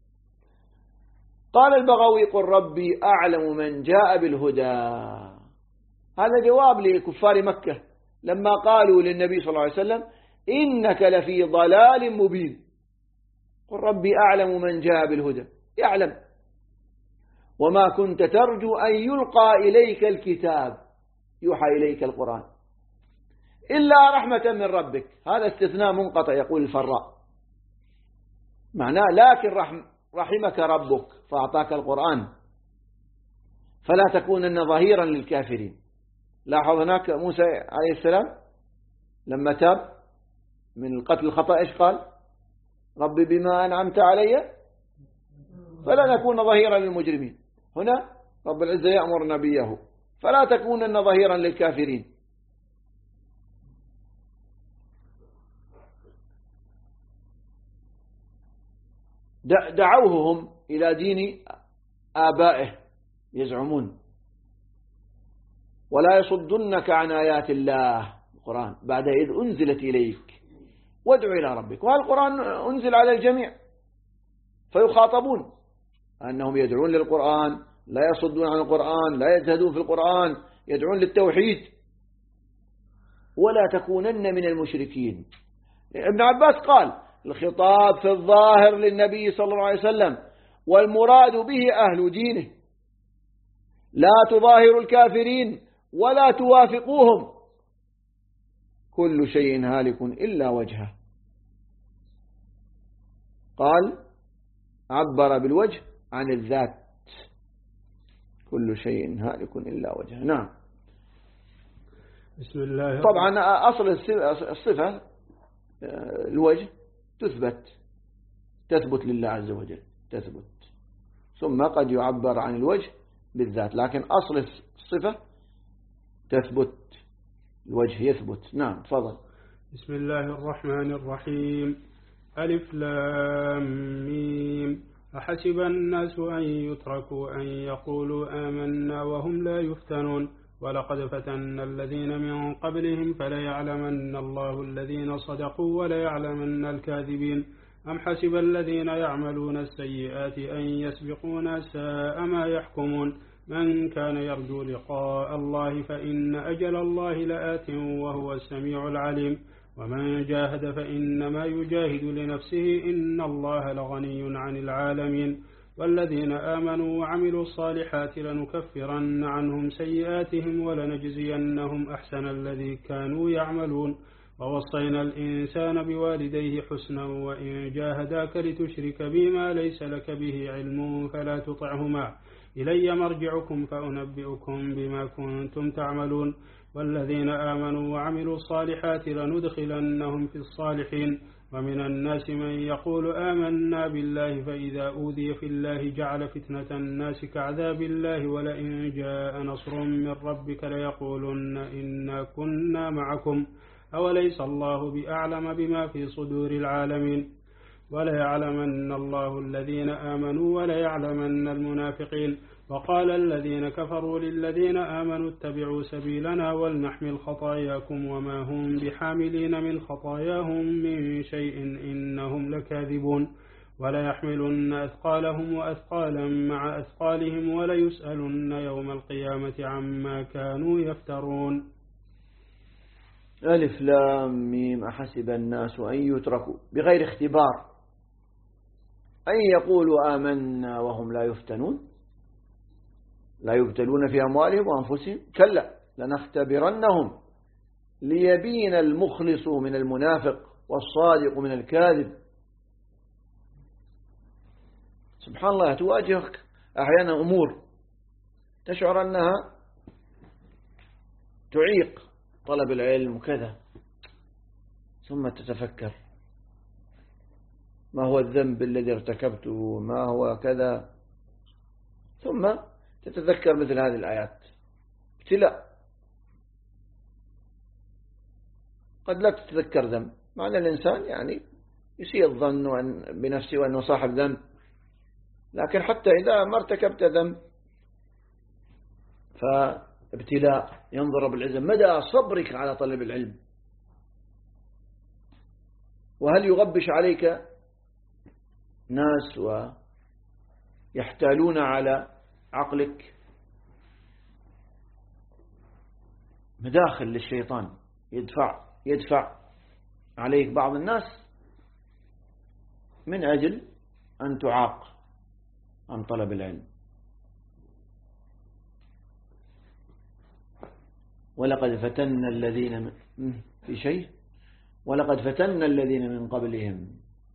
قال البغوي قل ربي أعلم من جاء بالهدى. هذا جواب لكفار مكة لما قالوا للنبي صلى الله عليه وسلم إنك لفي ضلال مبين. قل ربي أعلم من جاء بالهدى، يعلم. وما كنت ترجو أن يلقى إليك الكتاب، يوحى إليك القرآن، إلا رحمة من ربك. هذا استثناء منقطع يقول الفراء، معناه لكن رحمك ربك فأعطاك القرآن فلا تكونن ظهيرا للكافرين. لاحظ هناك موسى عليه السلام لما تاب من القتل الخطأ إيش قال؟ ربي بما أنعمت علي فلا نكون ظهيرا للمجرمين. هنا رب العزة يأمر نبيه فلا تكونن ظهيرا للكافرين. دعوه هم إلى دين آبائه يزعمون ولا يصدنك عن آيات الله القرآن بعد إذ أنزلت إليك وادع إلى ربك. وهذا القرآن أنزل على الجميع فيخاطبون أنهم يدعون للقرآن، لا يصدون عن القرآن، لا يزهدون في القرآن، يدعون للتوحيد. ولا تكونن من المشركين. ابن عباس قال الخطاب في الظاهر للنبي صلى الله عليه وسلم والمراد به أهل دينه، لا تظاهروا الكافرين ولا توافقوهم، كل شيء هالك إلا وجهه. قال عبر بالوجه عن الذات، كل شيء هالك إلا وجهه. نعم.
بسم الله.
طبعا أصل الصفة الوجه تثبت لله عز وجل، تثبت، ثم قد يعبر عن الوجه بالذات، لكن أصل الصفة تثبت، الوجه يثبت. نعم تفضل.
بسم الله الرحمن الرحيم. ألف لام ميم. أحسب الناس أن يتركوا أن يقولوا آمنا وهم لا يفتنون ولقد فتنا الذين من قبلهم فليعلمن الله الذين صدقوا وليعلمن الكاذبين. أم حسب الذين يعملون السيئات أن يسبقونا ساء ما يحكمون. من كان يرجو لقاء الله فإن أجل الله لآت وهو السميع العليم. ومن جاهد فإنما يجاهد لنفسه إن الله لغني عن العالمين. والذين آمنوا وعملوا الصالحات لنكفرن عنهم سيئاتهم ولنجزينهم أحسن الذي كانوا يعملون. ووصينا الإنسان بوالديه حسنا وإن جاهداك لتشرك بما ليس لك به علم فلا تطعهما إلي مرجعكم فأنبئكم بما كنتم تعملون. والذين آمنوا وعملوا الصالحات لندخلنهم في الصالحين. ومن الناس من يقول آمنا بالله فإذا أوذي في الله جعل فتنة الناس كعذاب الله ولئن جاء نصر من ربك ليقولن إنا كنا معكم أوليس الله بأعلم بما في صدور العالمين. وليعلمن الله الذين آمنوا وليعلمن المنافقين. وقال الذين كفروا للذين آمنوا اتبعوا سبيلنا ولنحمل خطاياكم وما هم بحاملين من خطاياهم من شيء إنهم لكاذبون. وليحملن أثقالهم وأثقالا مع أثقالهم وليسألن يوم القيامة عما كانوا يفترون.
ألف لام ميم. أحسب الناس أن يتركوا بغير اختبار أن يقولوا آمنا وهم لا يفتنون، لا يبتلون في أموالهم وأنفسهم، كلا لنختبرنهم ليبين المخلص من المنافق والصادق من الكاذب. سبحان الله، تواجهك أحيانا أمور تشعر أنها تعيق طلب العلم وكذا، ثم تتفكر ما هو الذنب الذي ارتكبته، ما هو كذا، ثم تتذكر مثل هذه الآيات. ابتلاء، قد لا تتذكر ذنب، معنى الإنسان يعني يسيء الظن بنفسه وأنه صاحب ذنب، لكن حتى إذا ما ارتكبت ذنب فابتلاء، ينظر رب العزة مدى صبرك على طلب العلم، وهل يغبش عليك ناس ويحتالون على عقلك، مداخل للشيطان يدفع عليك بعض الناس من أجل أن تعاق عن طلب العلم. ولقد فتنا الذين في شيء ولقد فتنا الذين من قبلهم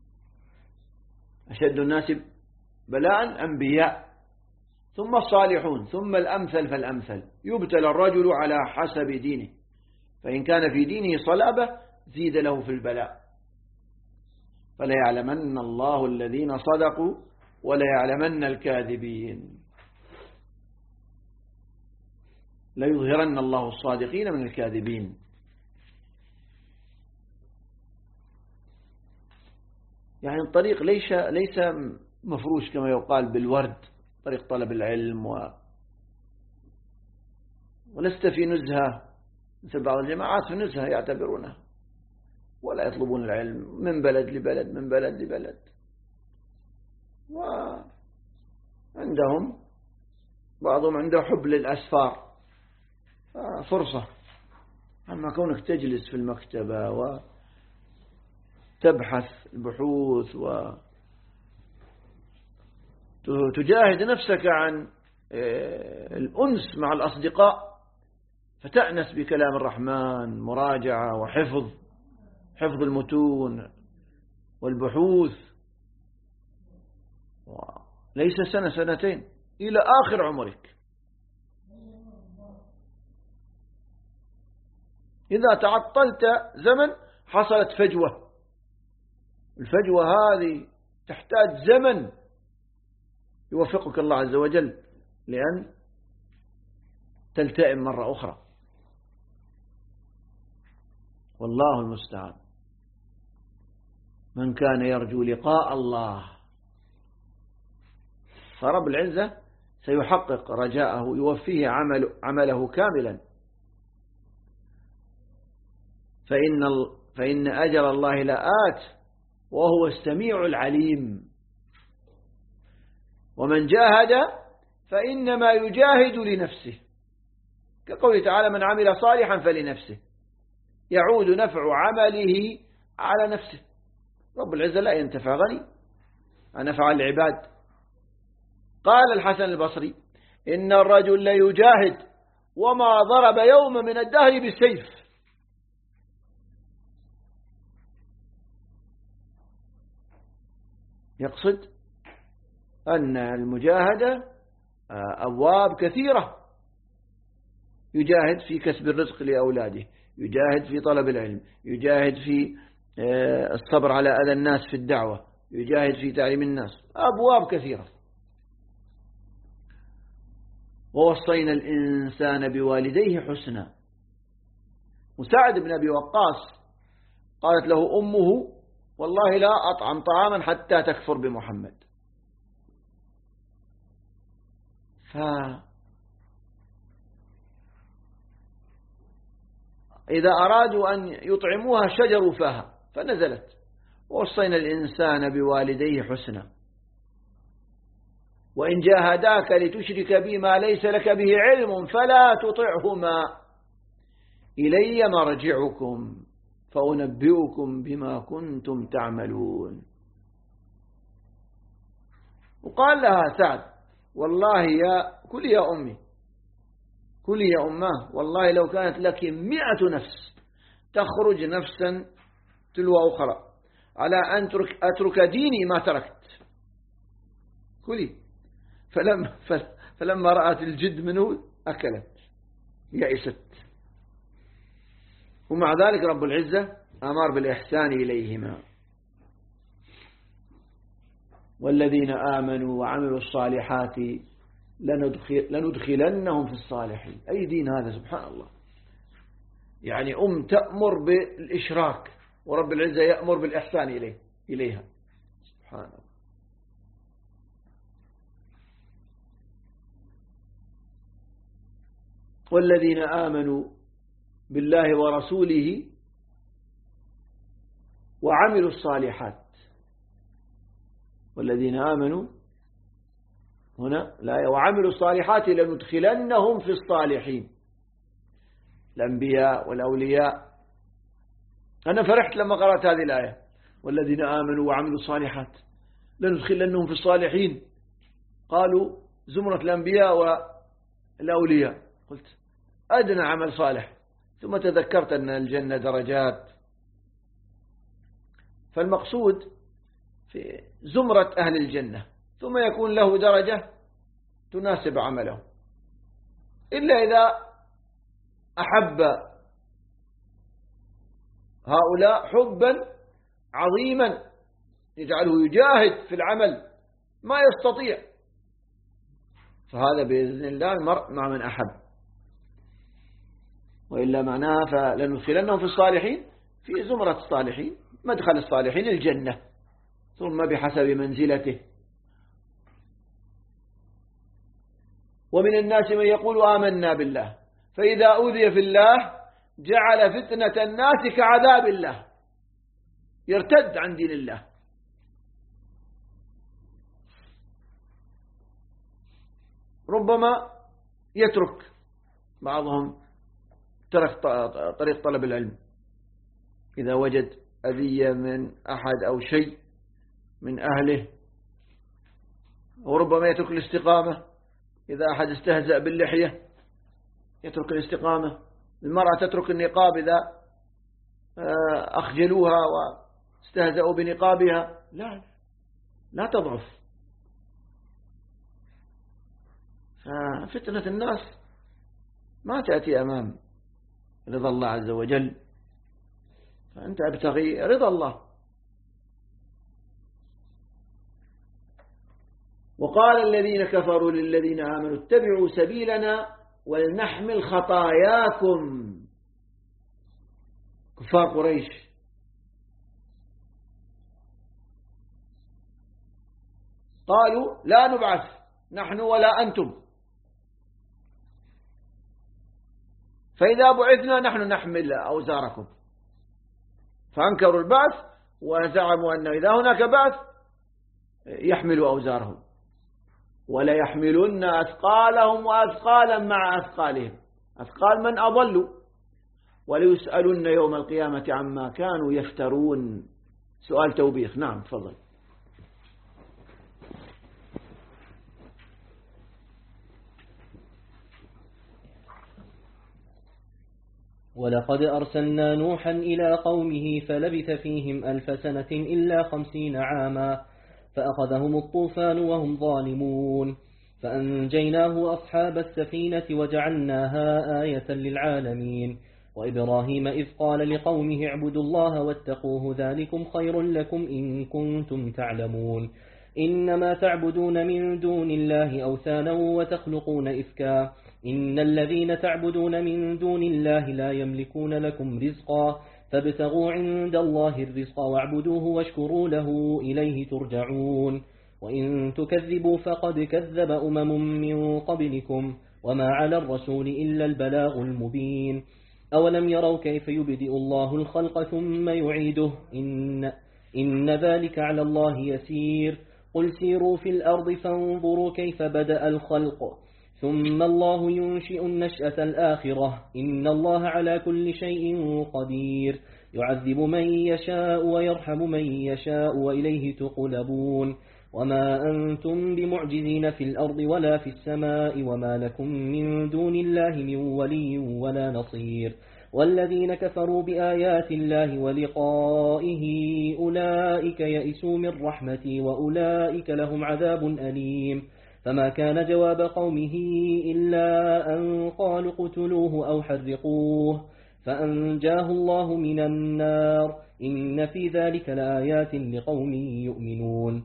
أشد الناس بلاء الأنبياء ثم الصالحون ثم الأمثل فالأمثل. يبتلى الرجل على حسب دينه، فإن كان في دينه صلابة زيد له في البلاء. فليعلمن الله الذين صدقوا وليعلمن الكاذبين. ليظهرن الله الصادقين من الكاذبين. يعني الطريق ليس مفروش كما يقال بالورد، طريق طلب العلم ولست في نزهة مثل بعض الجماعات في نزهة يعتبرونها، ولا يطلبون العلم من بلد لبلد من بلد لبلد، وعندهم بعضهم عنده حب للأسفار، فرصة. أما كونك تجلس في المكتبة وتبحث البحوث وتجاهد نفسك عن الأنس مع الأصدقاء، فتأنس بكلام الرحمن، مراجعة وحفظ المتون والبحوث، ليس سنة سنتين إلى آخر عمرك. إذا تعطلت زمن حصلت فجوة، الفجوة هذه تحتاج زمن يوفقك الله عز وجل لأن تلتئم مرة أخرى، والله المستعان. من كان يرجو لقاء الله فرب العزة سيحقق رجاءه، يوفيه عمله كاملا، فإن أجل الله لآت وهو السميع العليم. ومن جاهد فإنما يجاهد لنفسه، كقوله تعالى: من عمل صالحا فلنفسه، يعود نفع عمله على نفسه. رب العزة لا ينتفع غني عن نفع العباد. قال الحسن البصري: إن الرجل ليجاهد وما ضرب يوم من الدهر بالسيف. يقصد أن المجاهدة أبواب كثيرة، يجاهد في كسب الرزق لأولاده، يجاهد في طلب العلم، يجاهد في الصبر على أذى الناس في الدعوة، يجاهد في تعليم الناس، أبواب كثيرة. ووصينا الإنسان بوالديه حسنا. مساعد بن أبي وقاص قالت له أمه: والله لا أطعم طعاما حتى تكفر بمحمد. إذا أرادوا أن يطعموها شجروا فيها، فنزلت: ووصينا الإنسان بوالديه حسنا وإن جاهداك لتشرك بي ما ليس لك به علم فلا تطعهما إلي مرجعكم فأنبئكم بما كنتم تعملون. وقال لها سعد: والله كلي يا أمي، كلي يا أماه، والله لو كانت لك 100 نفس تخرج نفسا تلو أخرى على أن أترك ديني ما تركت، كلي. فلما رأت الجد منه أكلت، يأست. ومع ذلك رب العزة أمر بالإحسان إليهما. والذين آمنوا وعملوا الصالحات لندخلنهم في الصالحين. أي دين هذا سبحان الله! يعني تأمر بالإشراك ورب العزة يأمر بالإحسان إليها، سبحان الله. والذين آمنوا بالله ورسوله وعملوا الصالحات. والذين آمنوا هنا لا، وعملوا الصالحات لندخلنهم في الصالحين، الأنبياء والأولياء. أنا فرحت لما قرأت هذه الآية: والذين آمنوا وعملوا الصالحات لندخلنهم في الصالحين. قالوا زمرة الأنبياء والأولياء، قلت أدنى عمل صالح، ثم تذكرت أن الجنة درجات، فالمقصود في زمرة أهل الجنة، ثم يكون له درجة تناسب عمله، إلا إذا أحب هؤلاء حبا عظيما يجعله يجاهد في العمل ما يستطيع، فهذا بإذن الله المرء مع من أحب، وإلا معناها فلندخلنهم في الصالحين، في زمرة الصالحين، مدخل الصالحين الجنة، ثم بحسب منزلته. ومن الناس من يقول آمنا بالله فإذا أوذي في الله جعل فتنة الناس كعذاب الله، يرتد عن دين الله. ربما يترك بعضهم ترك طريق طلب العلم إذا وجد أذية من أحد أو شيء من أهله، وربما يترك الاستقامة إذا أحد استهزأ باللحية يترك الاستقامة. المرأة تترك النقاب إذا أخجلوها واستهزأوا بنقابها، لا تضعف. ففتنة الناس ما تأتي أمام رضا الله عز وجل، فأنت ابتغي رضا الله. وقال الذين كفروا للذين آمنوا اتبعوا سبيلنا ولنحمل خطاياكم. كفار قريش قالوا لا نبعث نحن ولا أنتم، فإذا بعثنا نحن نحمل أوزاركم، فأنكروا البعث وزعموا أن إذا هناك بعث يحملوا أوزارهم، ولا يحملن أثقالهم وأثقالا مع أثقالهم، أثقال من أضلوا، وليسألن يوم القيامة عما كانوا يفترون. سؤال توبيخ. نعم تفضل.
ولقد أرسلنا نوحا إلى قومه فلبث فيهم 1000 سنة إلا 50 عاما فأخذهم الطوفان وهم ظالمون فأنجيناه أصحاب السفينة وجعلناها آية للعالمين. وإبراهيم إذ قال لقومه اعبدوا الله واتقوه ذلكم خير لكم إن كنتم تعلمون. إنما تعبدون من دون الله أوثانا وتخلقون إفكا إن الذين تعبدون من دون الله لا يملكون لكم رزقا فابتغوا عند الله الرزق واعبدوه واشكروا له إليه ترجعون. وإن تكذبوا فقد كذب من قبلكم وما على الرسول إلا البلاغ المبين. أولم يروا كيف يبدئ الله الخلق ثم يعيده إن ذلك على الله يسير. قل سيروا في الأرض فانظروا كيف بدأ الخلق ثم الله ينشئ النشأة الآخرة إن الله على كل شيء قدير. يعذب من يشاء ويرحم من يشاء وإليه تقلبون. وما أنتم بمعجزين في الأرض ولا في السماء وما لكم من دون الله من ولي ولا نصير. والذين كفروا بآيات الله ولقائه أولئك يئسوا من رحمتي وأولئك لهم عذاب أليم. فما كان جواب قومه إلا أن قالوا اقتلوه أو حرقوه فأنجاه الله من النار إن في ذلك لآيات لقوم يؤمنون.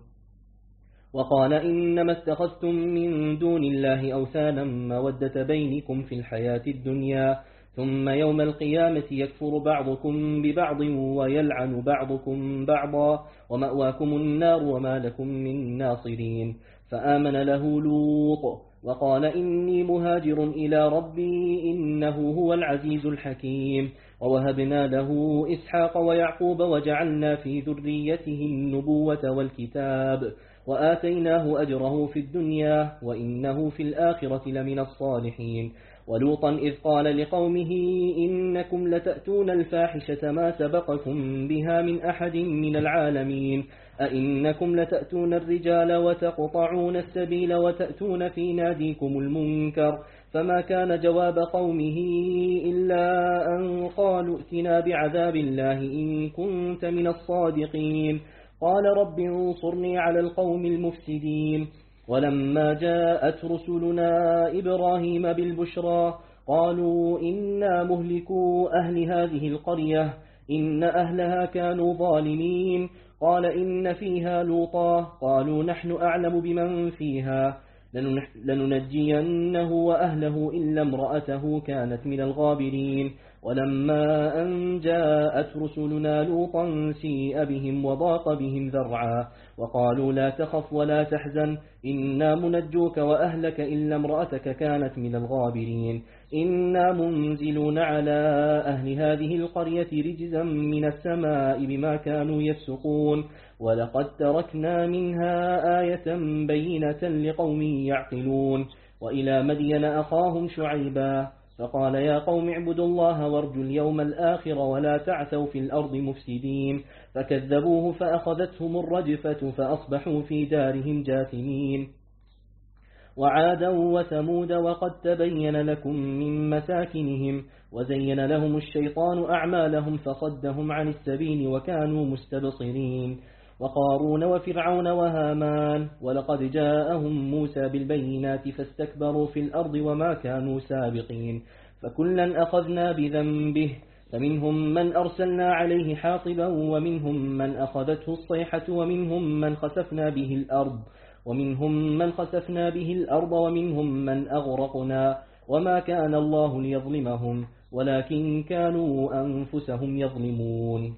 وقال إنما اتخذتم من دون الله أوثانا مودة بينكم في الحياة الدنيا ثم يوم القيامة يكفر بعضكم ببعض ويلعن بعضكم بعضا ومأواكم النار وما لكم من ناصرين. فآمن له لوط وقال إني مهاجر إلى ربي إنه هو العزيز الحكيم. ووهبنا له إسحاق ويعقوب وجعلنا في ذريته النبوة والكتاب وآتيناه أجره في الدنيا وإنه في الآخرة لمن الصالحين. ولوطا إذ قال لقومه إنكم لتأتون الفاحشة ما سبقكم بها من أحد من العالمين أئنكم لتأتون الرجال وتقطعون السبيل وتأتون في ناديكم المنكر. فما كان جواب قومه إلا أن قالوا ائتنا بعذاب الله إن كنت من الصادقين. قال رب انصرني على القوم المفسدين. ولما جاءت رسلنا إبراهيم بالبشرى قالوا إنا مهلكو أهل هذه القرية إن أهلها كانوا ظالمين.
قال إن فيها لوطا قالوا نحن أعلم بمن فيها لننجينه وأهله إلا امرأته كانت من الغابرين ولما أن جاءت رسلنا لوطا سيء بهم وضاق بهم ذرعا وقالوا لا تخف ولا تحزن إنا منجوك وأهلك إلا امرأتك كانت من الغابرين إنا منزلون على أهل هذه القرية رجزا من السماء بما كانوا يفسقون ولقد تركنا منها آية بينة لقوم يعقلون وإلى مدين أخاهم شعيبا فقال يا قوم اعبدوا الله وارجوا اليوم الآخر ولا تعثوا في الأرض مفسدين فكذبوه فأخذتهم الرجفة فأصبحوا في دارهم جاثمين وعادا وثمود وقد تبين لكم من مساكنهم وزين لهم الشيطان أعمالهم فصدهم عن السبيل وكانوا مستبصرين وقارون وفرعون وهامان ولقد جاءهم موسى بالبينات فاستكبروا في الأرض وما كانوا سابقين فكلا أخذنا بذنبه فمنهم من أرسلنا عليه حاصبا ومنهم من أخذته الصيحة ومنهم من خسفنا به الأرض ومنهم من أغرقنا وما كان الله ليظلمهم ولكن كانوا أنفسهم يظلمون.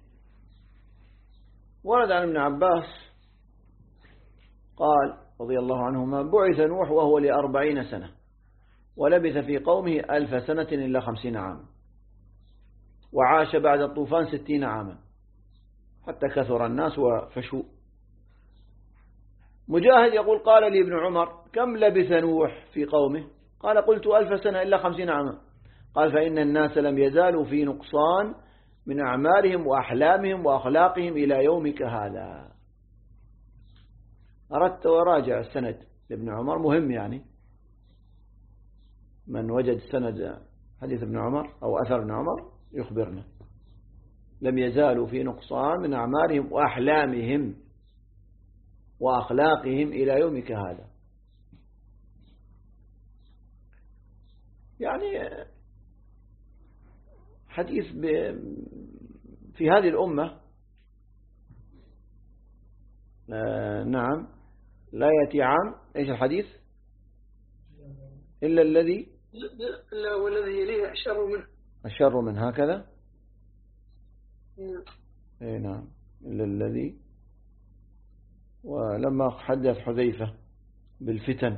ورد عن ابن عباس قال رضي الله عنهما بعث نوح وهو ل40 سنة ولبث في قومه 1000 سنة إلا 50 عاما وعاش بعد الطوفان 60 عاما حتى كثر الناس وفشوا. مجاهد يقول قال لي ابن عمر كم لبث نوح في قومه؟ قال قلت 1000 سنة إلا 50 عاما. قال فإن الناس لم يزالوا في نقصان من أعمالهم وأحلامهم وأخلاقهم إلى يومك هذا. أردت وراجع السند لابن عمر مهم، يعني من وجد سند حديث ابن عمر أو أثر ابن عمر يخبرنا. لم يزالوا في نقصان من أعمالهم وأحلامهم وأخلاقهم إلى يومك هذا. يعني حديث في هذه الأمة نعم لا يأتي عام إيش الحديث إلا الذي
لا والذي يليه
الشر منه هكذا. إيه نعم إلا الذي. ولما حدث حذيفة بالفتن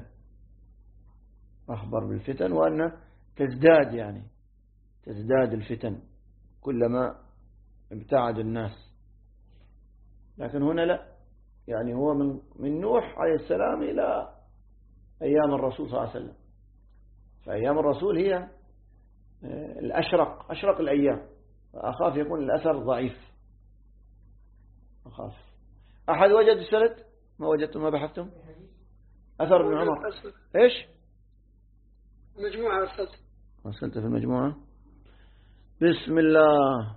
أخبر بالفتن وأن تزداد، يعني تزداد الفتن كلما ابتعد الناس. لكن هنا لا، يعني هو من نوح عليه السلام إلى أيام الرسول صلى الله عليه وسلم. فأيام الرسول هي أشرق الأيام، فأخاف يكون الأثر ضعيف، أخاف. أحد وجد السند؟ ما وجدتم؟ ما بحثتم؟ أثر ابن عمر إيش؟
مجموعة
أرسلت في المجموعة. بسم الله.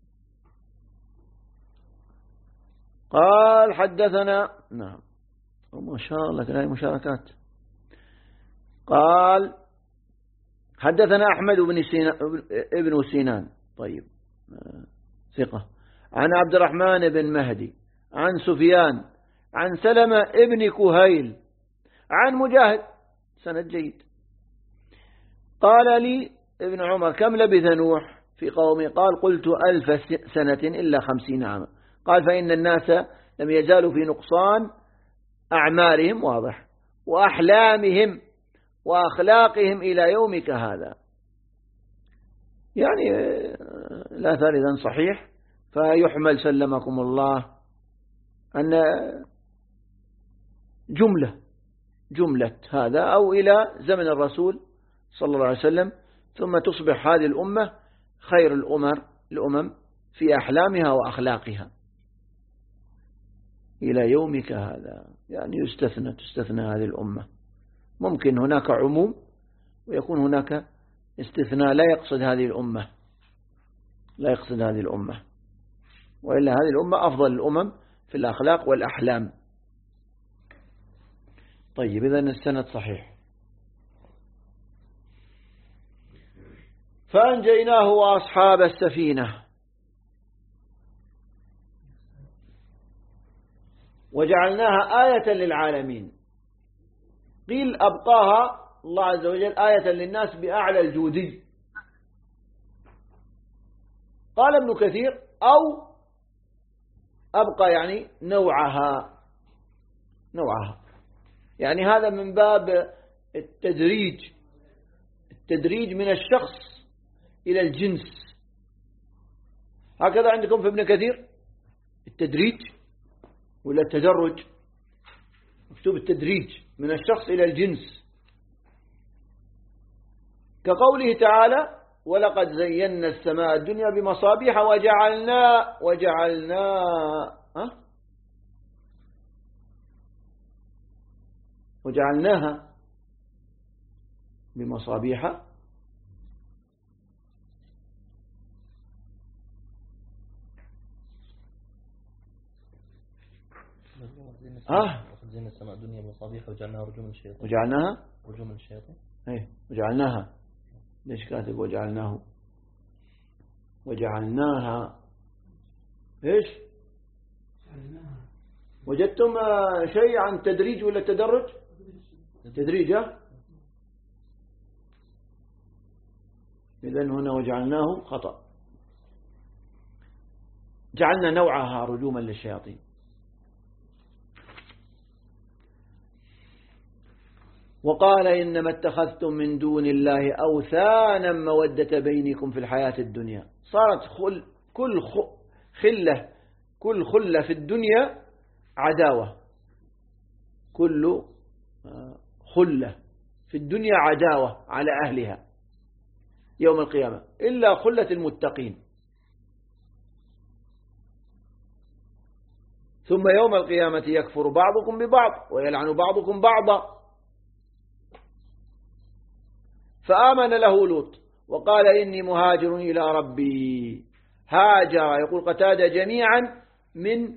قال حدثنا، نعم ما شاء الله تلاقي مشاركات. قال حدثنا أحمد ابن سينان، طيب ثقة، عن عبد الرحمن بن مهدي عن سفيان عن سلمة ابن كهيل عن مجاهد، سند جيد. قال لي ابن عمر كم لبث نوح في قومه؟ قال قلت 1000 سنة إلا 50 عاما. قال فإن الناس لم يزالوا في نقصان أعمالهم، واضح، وأحلامهم وأخلاقهم إلى يومك هذا. يعني لا ثالثا صحيح، فيحمل سلمكم الله أن جملة هذا أو إلى زمن الرسول صلى الله عليه وسلم، ثم تصبح هذه الأمة خير الأمم في أحلامها وأخلاقها إلى يومك هذا. يعني تستثنى هذه الأمة. ممكن هناك عموم ويكون هناك استثناء لا يقصد هذه الأمة، وإلا هذه الأمة أفضل الأمم في الأخلاق والأحلام. طيب إذن السند صحيح. فأنجيناه وأصحاب السفينة. وجعلناها آية للعالمين. قيل أبقاها الله عز وجل آية للناس بأعلى الجودي. قال ابن كثير أو أبقى يعني نوعها، يعني هذا من باب التدريج من الشخص إلى الجنس. هكذا عندكم في ابن كثير التدريج ولا التدرج؟ مكتوب التدريج من الشخص إلى الجنس، كقوله تعالى ولقد زينا السماء الدنيا بمصابيح وجعلناها بمصابيح
زينا السماء الدنيا بمصابيح وجعلناها رجوما للشياطين. رجوما للشياطين.
وجعلناها. ليش كاتب وجعلناها ايش؟ وجدتم شيء عن تدريج ولا تدرج؟ تدريج. إذن هنا وجعلناه خطأ. جعلنا نوعها رجوما للشياطين. وقال إنما اتخذتم من دون الله أوثانا مودة بينكم في الحياة الدنيا. صارت كل خلة في الدنيا عداوة. كل خلة في الدنيا عداوة على أهلها يوم القيامة إلا خلة المتقين. ثم يوم القيامة يكفر بعضكم ببعض ويلعن بعضكم بعضا. فآمن له لوط وقال إني مهاجر إلى ربي. هاجر يقول قتادة جميعا من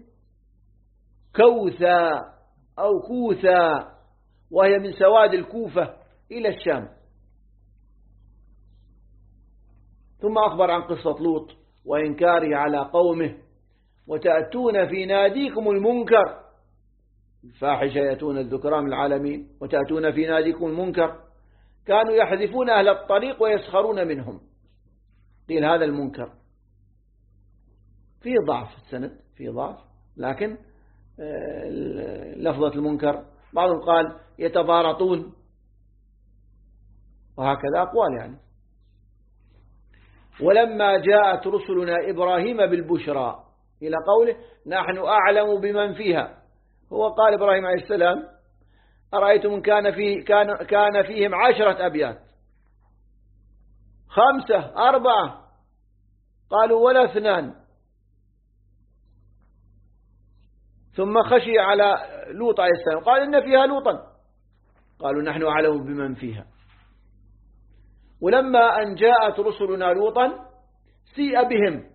كوثا أو كوثا، وهي من سواد الكوفة إلى الشام. ثم أخبر عن قصة لوط وإنكاره على قومه. وتأتون في ناديكم المنكر، الفاحشة يأتون الذكران العالمين، وتأتون في ناديكم المنكر. كانوا يحذفون أهل الطريق ويسخرون منهم. قيل هذا المنكر فيه ضعف السند، فيه ضعف، لكن لفظة المنكر بعضهم قال يتبارطون، وهكذا أقوال يعني. ولما جاءت رسلنا إبراهيم بالبشرى إلى قوله نحن أعلم بمن فيها. هو قال إبراهيم عليه السلام أرأيتم كان فيهم 10 أبيات، 5 4 قالوا ولا 2. ثم خشي على لوط عليه السلام قال إن فيها لوطا، قالوا نحن أعلم بمن فيها. ولما أن جاءت رسلنا لوطا سيء بهم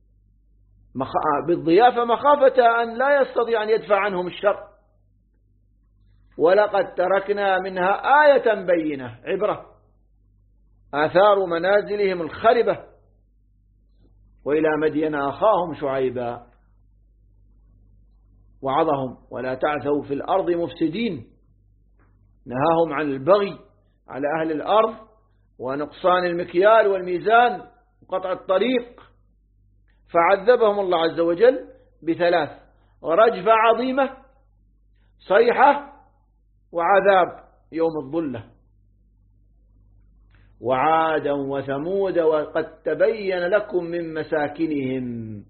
بالضيافة مخافة أن لا يستطيع أن يدفع عنهم الشر. ولقد تركنا منها آية بينة عبرة آثار منازلهم الخربة. وإلى مدين أخاهم شعيبا وعظهم ولا تعثوا في الأرض مفسدين. نهاهم عن البغي على أهل الأرض ونقصان المكيال والميزان وقطع الطريق. فعذبهم الله عز وجل ب3: رجفة عظيمة، صيحة، وعذاب يوم الظلة. وعادا وثمود وقد تبين لكم من مساكنهم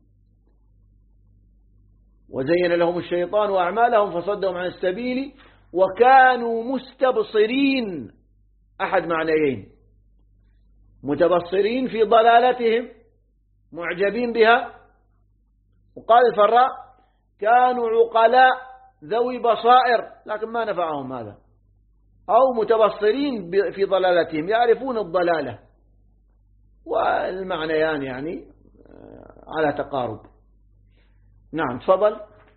وزين لهم الشيطان وأعمالهم فصدهم عن السبيل وكانوا مستبصرين. أحد معنيين: متبصرين في ضلالتهم معجبين بها. وقال الفراء كانوا عقلاء ذوي بصائر لكن ما نفعهم هذا، أو متبصرين في ضلالتهم يعرفون الضلالة. والمعنيان يعني على تقارب. نعم تفضل.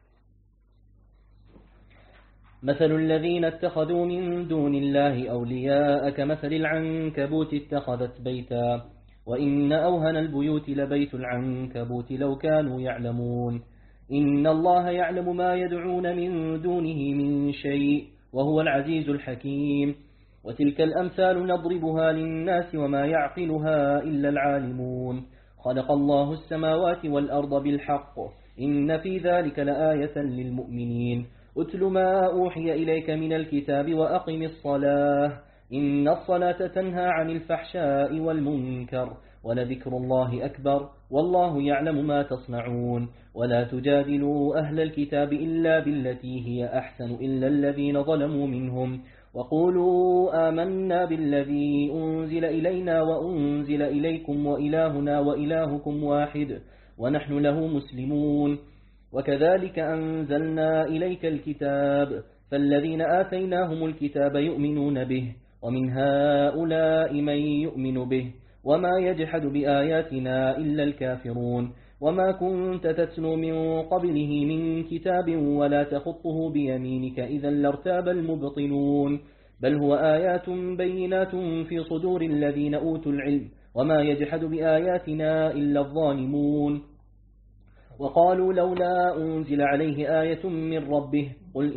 مثل الذين اتخذوا من دون الله أولياء كمثل العنكبوت اتخذت بيتا وإن أوهن البيوت لبيت العنكبوت لو كانوا يعلمون إن الله يعلم ما يدعون من دونه من شيء وهو العزيز الحكيم. وتلك الأمثال نضربها للناس وما يعقلها إلا العالمون. خلق الله السماوات والأرض بالحق إن في ذلك لآية للمؤمنين. أتل ما أوحي إليك من الكتاب وأقم الصلاة إن الصلاة تنهى عن الفحشاء والمنكر ولذكر الله أكبر والله يعلم ما تصنعون. ولا تجادلوا أهل الكتاب إلا بالتي هي أحسن إلا الذين ظلموا منهم وقولوا آمنا بالذي أنزل إلينا وأنزل إليكم وإلهنا وإلهكم واحد ونحن له مسلمون. وكذلك أنزلنا إليك الكتاب فالذين آتيناهم الكتاب يؤمنون به ومن هؤلاء من يؤمن به وما يجحد بآياتنا إلا الكافرون. وما كنت تتلو من قبله من كتاب ولا تخطه بيمينك إذا لارتاب المبطلون بل هو آيات بينات في صدور الذين أوتوا العلم وما يجحد بآياتنا إلا الظالمون. وقالوا لولا أنزل عليه آية من ربه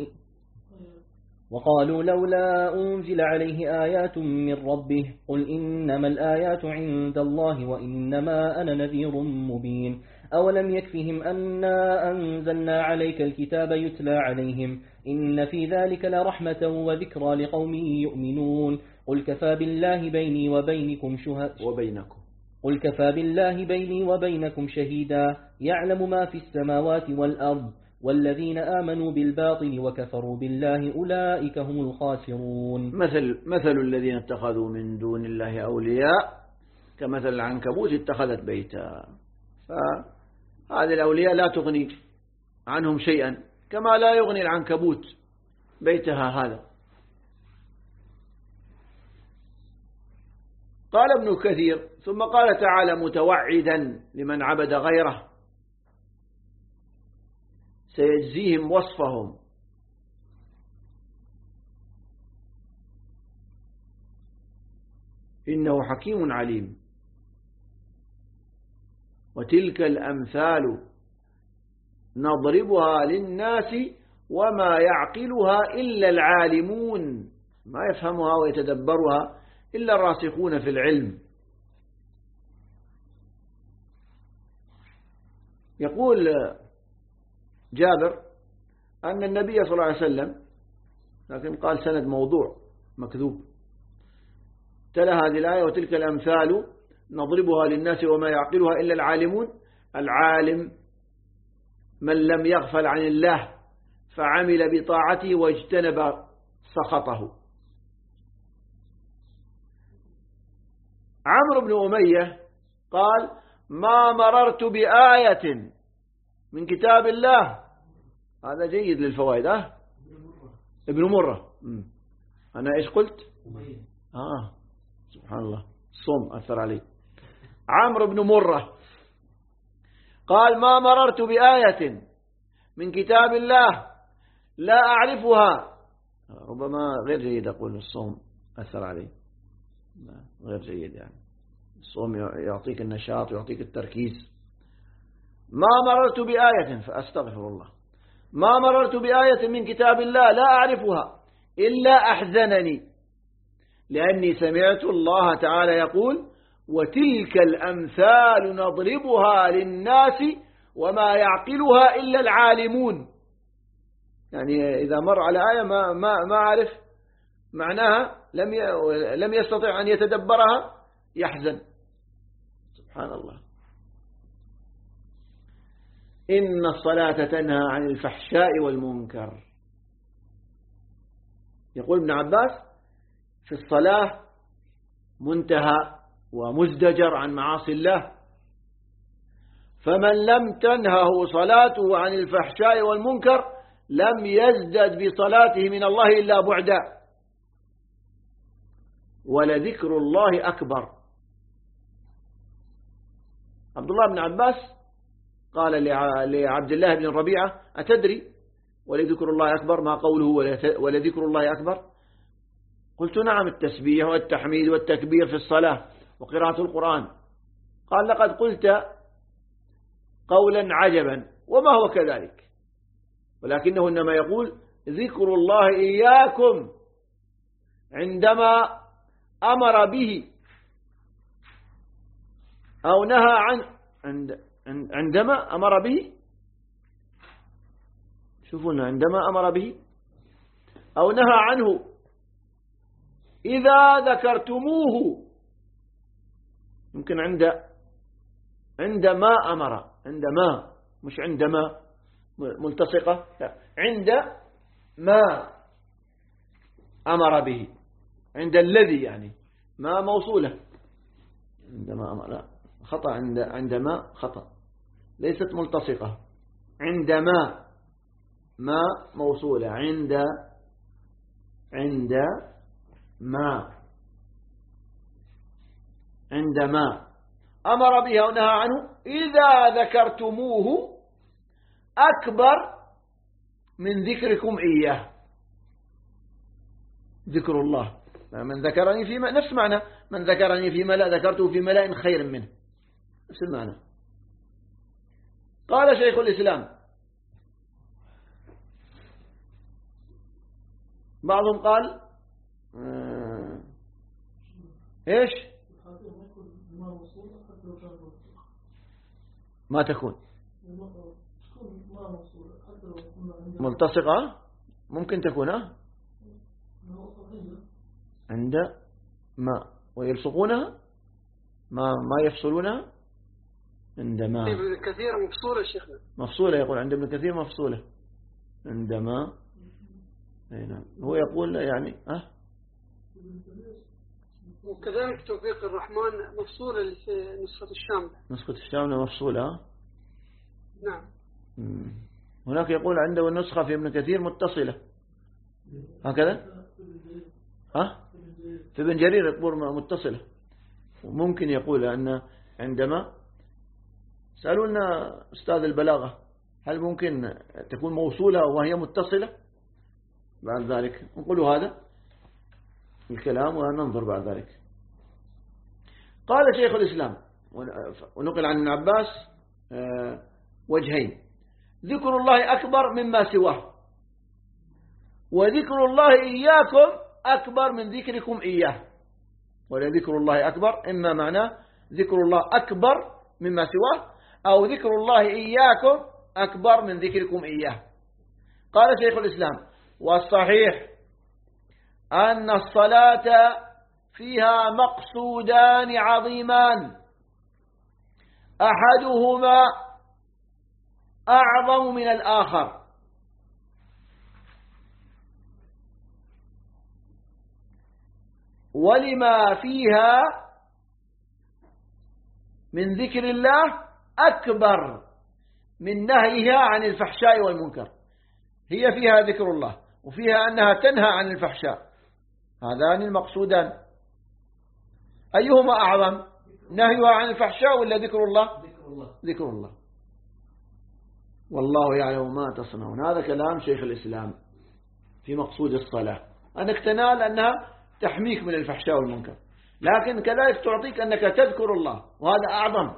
قل إنما الآيات عند الله وإنما أنا نذير مبين. أولم يكفهم أنا أنزلنا عليك الكتاب يتلى عليهم إن في ذلك لرحمة وذكرى لقوم يؤمنون. قل كفى بالله بيني وبينكم شهيدا يعلم ما في السماوات والأرض والذين آمنوا بالباطل وكفروا بالله أولئك هم الخاسرون.
مثل الذين اتخذوا من دون الله أولياء كمثل العنكبوت اتخذت بيتا. فهذه الأولياء لا تغني عنهم شيئا كما لا يغني العنكبوت بيتها هذا. قال ابن كثير ثم قال تعالى متوعدا لمن عبد غيره سيجزيهم وصفهم إنه حكيم عليم. وتلك الأمثال نضربها للناس وما يعقلها إلا العالمون ما يفهمها ويتدبرها إلا الراسخون في العلم. يقول جابر أن النبي صلى الله عليه وسلم لكن قال سند موضوع مكذوب تلا هذه الآية وتلك الأمثال نضربها للناس وما يعقلها إلا العالمون. العالم من لم يغفل عن الله فعمل بطاعته واجتنب سخطه. عمرو بن أمية قال ما مررت بآية من كتاب الله. هذا جيد للفوائد. ابن مرة. أنا إيش قلت سبحان الله الصوم أثر علي. عمرو بن مرة قال ما مررت بآية من كتاب الله لا أعرفها. ربما غير جيد أقول الصوم أثر علي غير جيد يعني الصوم يعطيك النشاط ويعطيك التركيز. ما مررت بآية فأستغفر الله ما مررت بآية من كتاب الله لا أعرفها إلا أحزنني لأني سمعت الله تعالى يقول وتلك الأمثال نضربها للناس وما يعقلها إلا العالمون. يعني إذا مر على آية ما عرف معناها لم يستطع أن يتدبرها يحزن. سبحان الله. إن الصلاة تنهى عن الفحشاء والمنكر. يقول ابن عباس في الصلاة منتهى ومزدجر عن معاصي الله فمن لم تنهه صلاته عن الفحشاء والمنكر لم يزدد بصلاته من الله إلا بعدا ولذكر الله أكبر. عبد الله بن عباس قال لعبد الله بن ربيعة أتدري ولذكر الله أكبر ما قوله ولذكر الله أكبر؟ قلت نعم التسبيح والتحميد والتكبير في الصلاة وقراءة القرآن. قال لقد قلت قولا عجبا وما هو كذلك، ولكنه إنما يقول ذكر الله إياكم عندما أمر به أو نهى عندما أمر به، شوفونا، عندما أمر به أو نهى عنه، إذا ذكرتموه، يمكن عندما أمر، عندما، مش عندما ملتصقة، لا، عندما أمر به، عند الذي يعني ما موصولة، عندما أمر، لا خطأ، عندما خطأ، ليست ملتصقة، عندما ما موصولة، عندما أمر بها ونهى عنه، إذا ذكرتموه أكبر من ذكركم إياه. ذكر الله، من ذكرني في نفس معنى من ذكرني في ملأ ذكرته في ملأ خير منه، نفس المعنى. قال شيخ الإسلام، بعضهم قال إيش ما تكون ملتصقة، ممكن تكون عند ما ويلصقونها ما يفصلونها عندما.
ابن كثير مفصولة شيخنا،
مفصولة، يقول عند ابن كثير مفصولة عندما. نعم، هو يقول يعني
وكذلك توفيق الرحمن مفصولة في نسخة الشاملة.
نسخة الشاملة مفصولة.
نعم.
هناك يقول عنده النسخة في ابن كثير متصلة هكذا. في ابن جرير يقول متصلة، وممكن يقول أن عندما سألونا أستاذ البلاغة هل ممكن تكون موصولة وهي متصلة، بعد ذلك نقول هذا الكلام وننظر بعد ذلك. قال شيخ الإسلام، ونقل عن ابن عباس وجهين: ذكر الله أكبر مما سواه، وذكر الله إياكم أكبر من ذكركم إياه. ولذكر الله أكبر إما معناه ذكر الله أكبر مما سواه، أو ذكر الله إياكم أكبر من ذكركم إياه. قال شيخ الإسلام: والصحيح أن الصلاة فيها مقصودان عظيمان، أحدهما أعظم من الآخر، ولما فيها من ذكر الله أكبر من نهيها عن الفحشاء والمنكر. هي فيها ذكر الله، وفيها أنها تنهى عن الفحشاء، هذان المقصودان. أيهما أعظم، نهيها عن الفحشاء ولا ذكر الله؟ ذكر الله. والله يعلم ما تصنعون. هذا كلام شيخ الإسلام في مقصود الصلاة، أنك تنال أنها تحميك من الفحشاء والمنكر، لكن كذلك تعطيك أنك تذكر الله، وهذا أعظم.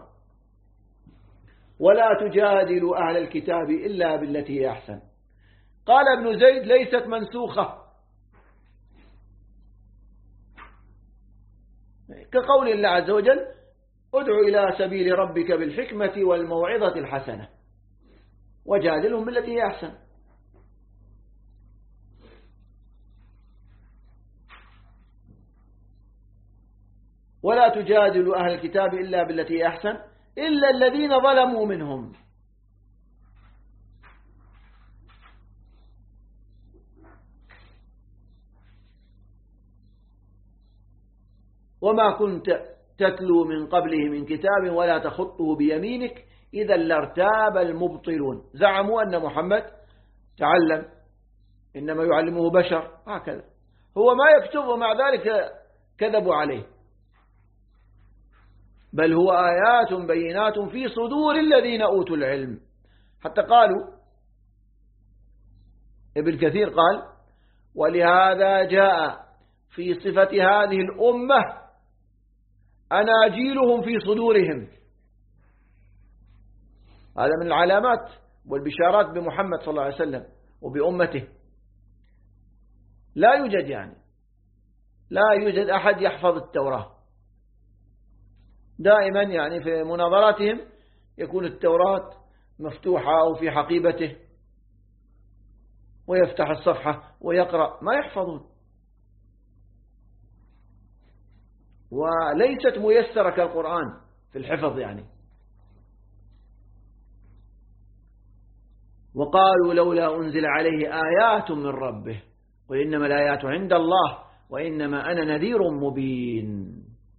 ولا تجادل أهل الكتاب إلا بالتي هي أحسن. قال ابن زيد: ليست منسوخة، كقول الله عز وجل: ادع إلى سبيل ربك بالحكمة والموعظة الحسنة وجادلهم بالتي هي أحسن. ولا تجادل أهل الكتاب إلا بالتي هي أحسن إلا الذين ظلموا منهم. وما كنت تتلو من قبله من كتاب ولا تخطه بيمينك إذا لارتاب المبطلون. زعموا أن محمد تعلم، إنما يعلمه بشر، هكذا هو ما يكتب، ومع ذلك كذبوا عليه. بل هو آيات بينات في صدور الذين أوتوا العلم. حتى قالوا، ابن كثير قال: ولهذا جاء في صفة هذه الأمة أناجيلهم في صدورهم. هذا من العلامات والبشارات بمحمد صلى الله عليه وسلم وبأمته. لا يوجد لا يوجد أحد يحفظ التوراة. دائما في مناظراتهم يكون التوراة مفتوحة أو في حقيبته ويفتح الصفحة ويقرأ، ما يحفظون، وليست ميسرة كالقرآن في الحفظ وقالوا لولا أنزل عليه آيات من ربه قل إنما الآيات عند الله وإنما أنا نذير مبين.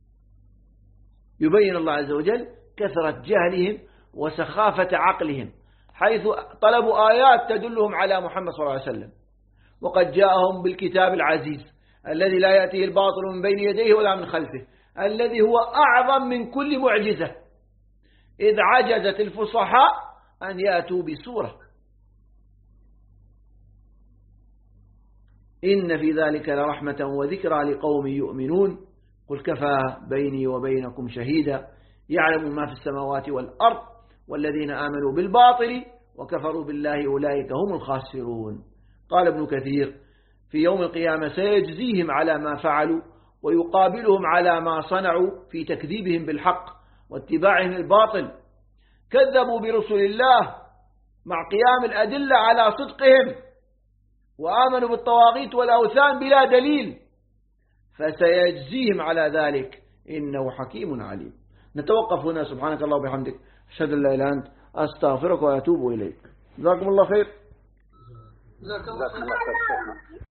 يبين الله عز وجل كثرة جهلهم وسخافة عقلهم، حيث طلبوا آيات تدلهم على محمد صلى الله عليه وسلم، وقد جاءهم بالكتاب العزيز الذي لا يأتيه الباطل من بين يديه ولا من خلفه، الذي هو أعظم من كل معجزة، إذ عجزت الفصحاء أن يأتوا بسورة. إن في ذلك لرحمة وذكرى لقوم يؤمنون قل كفى بيني وبينكم شهيدا يعلم ما في السماوات والأرض والذين آمنوا بالباطل وكفروا بالله أولئك هم الخاسرون. قال ابن كثير في يوم القيامة سيجزيهم على ما فعلوا ويقابلهم على ما صنعوا في تكذيبهم بالحق واتباعهم الباطل. كذبوا برسل الله مع قيام الأدلة على صدقهم، وآمنوا بالطواغيت والأوثان بلا دليل، فسيجزيهم على ذلك إنه حكيم عليم. نتوقف هنا. سبحانك الله وبحمدك أشهد أن لا إله إلا أنت أستغفرك وأتوب إليك. جزاكم الله خير.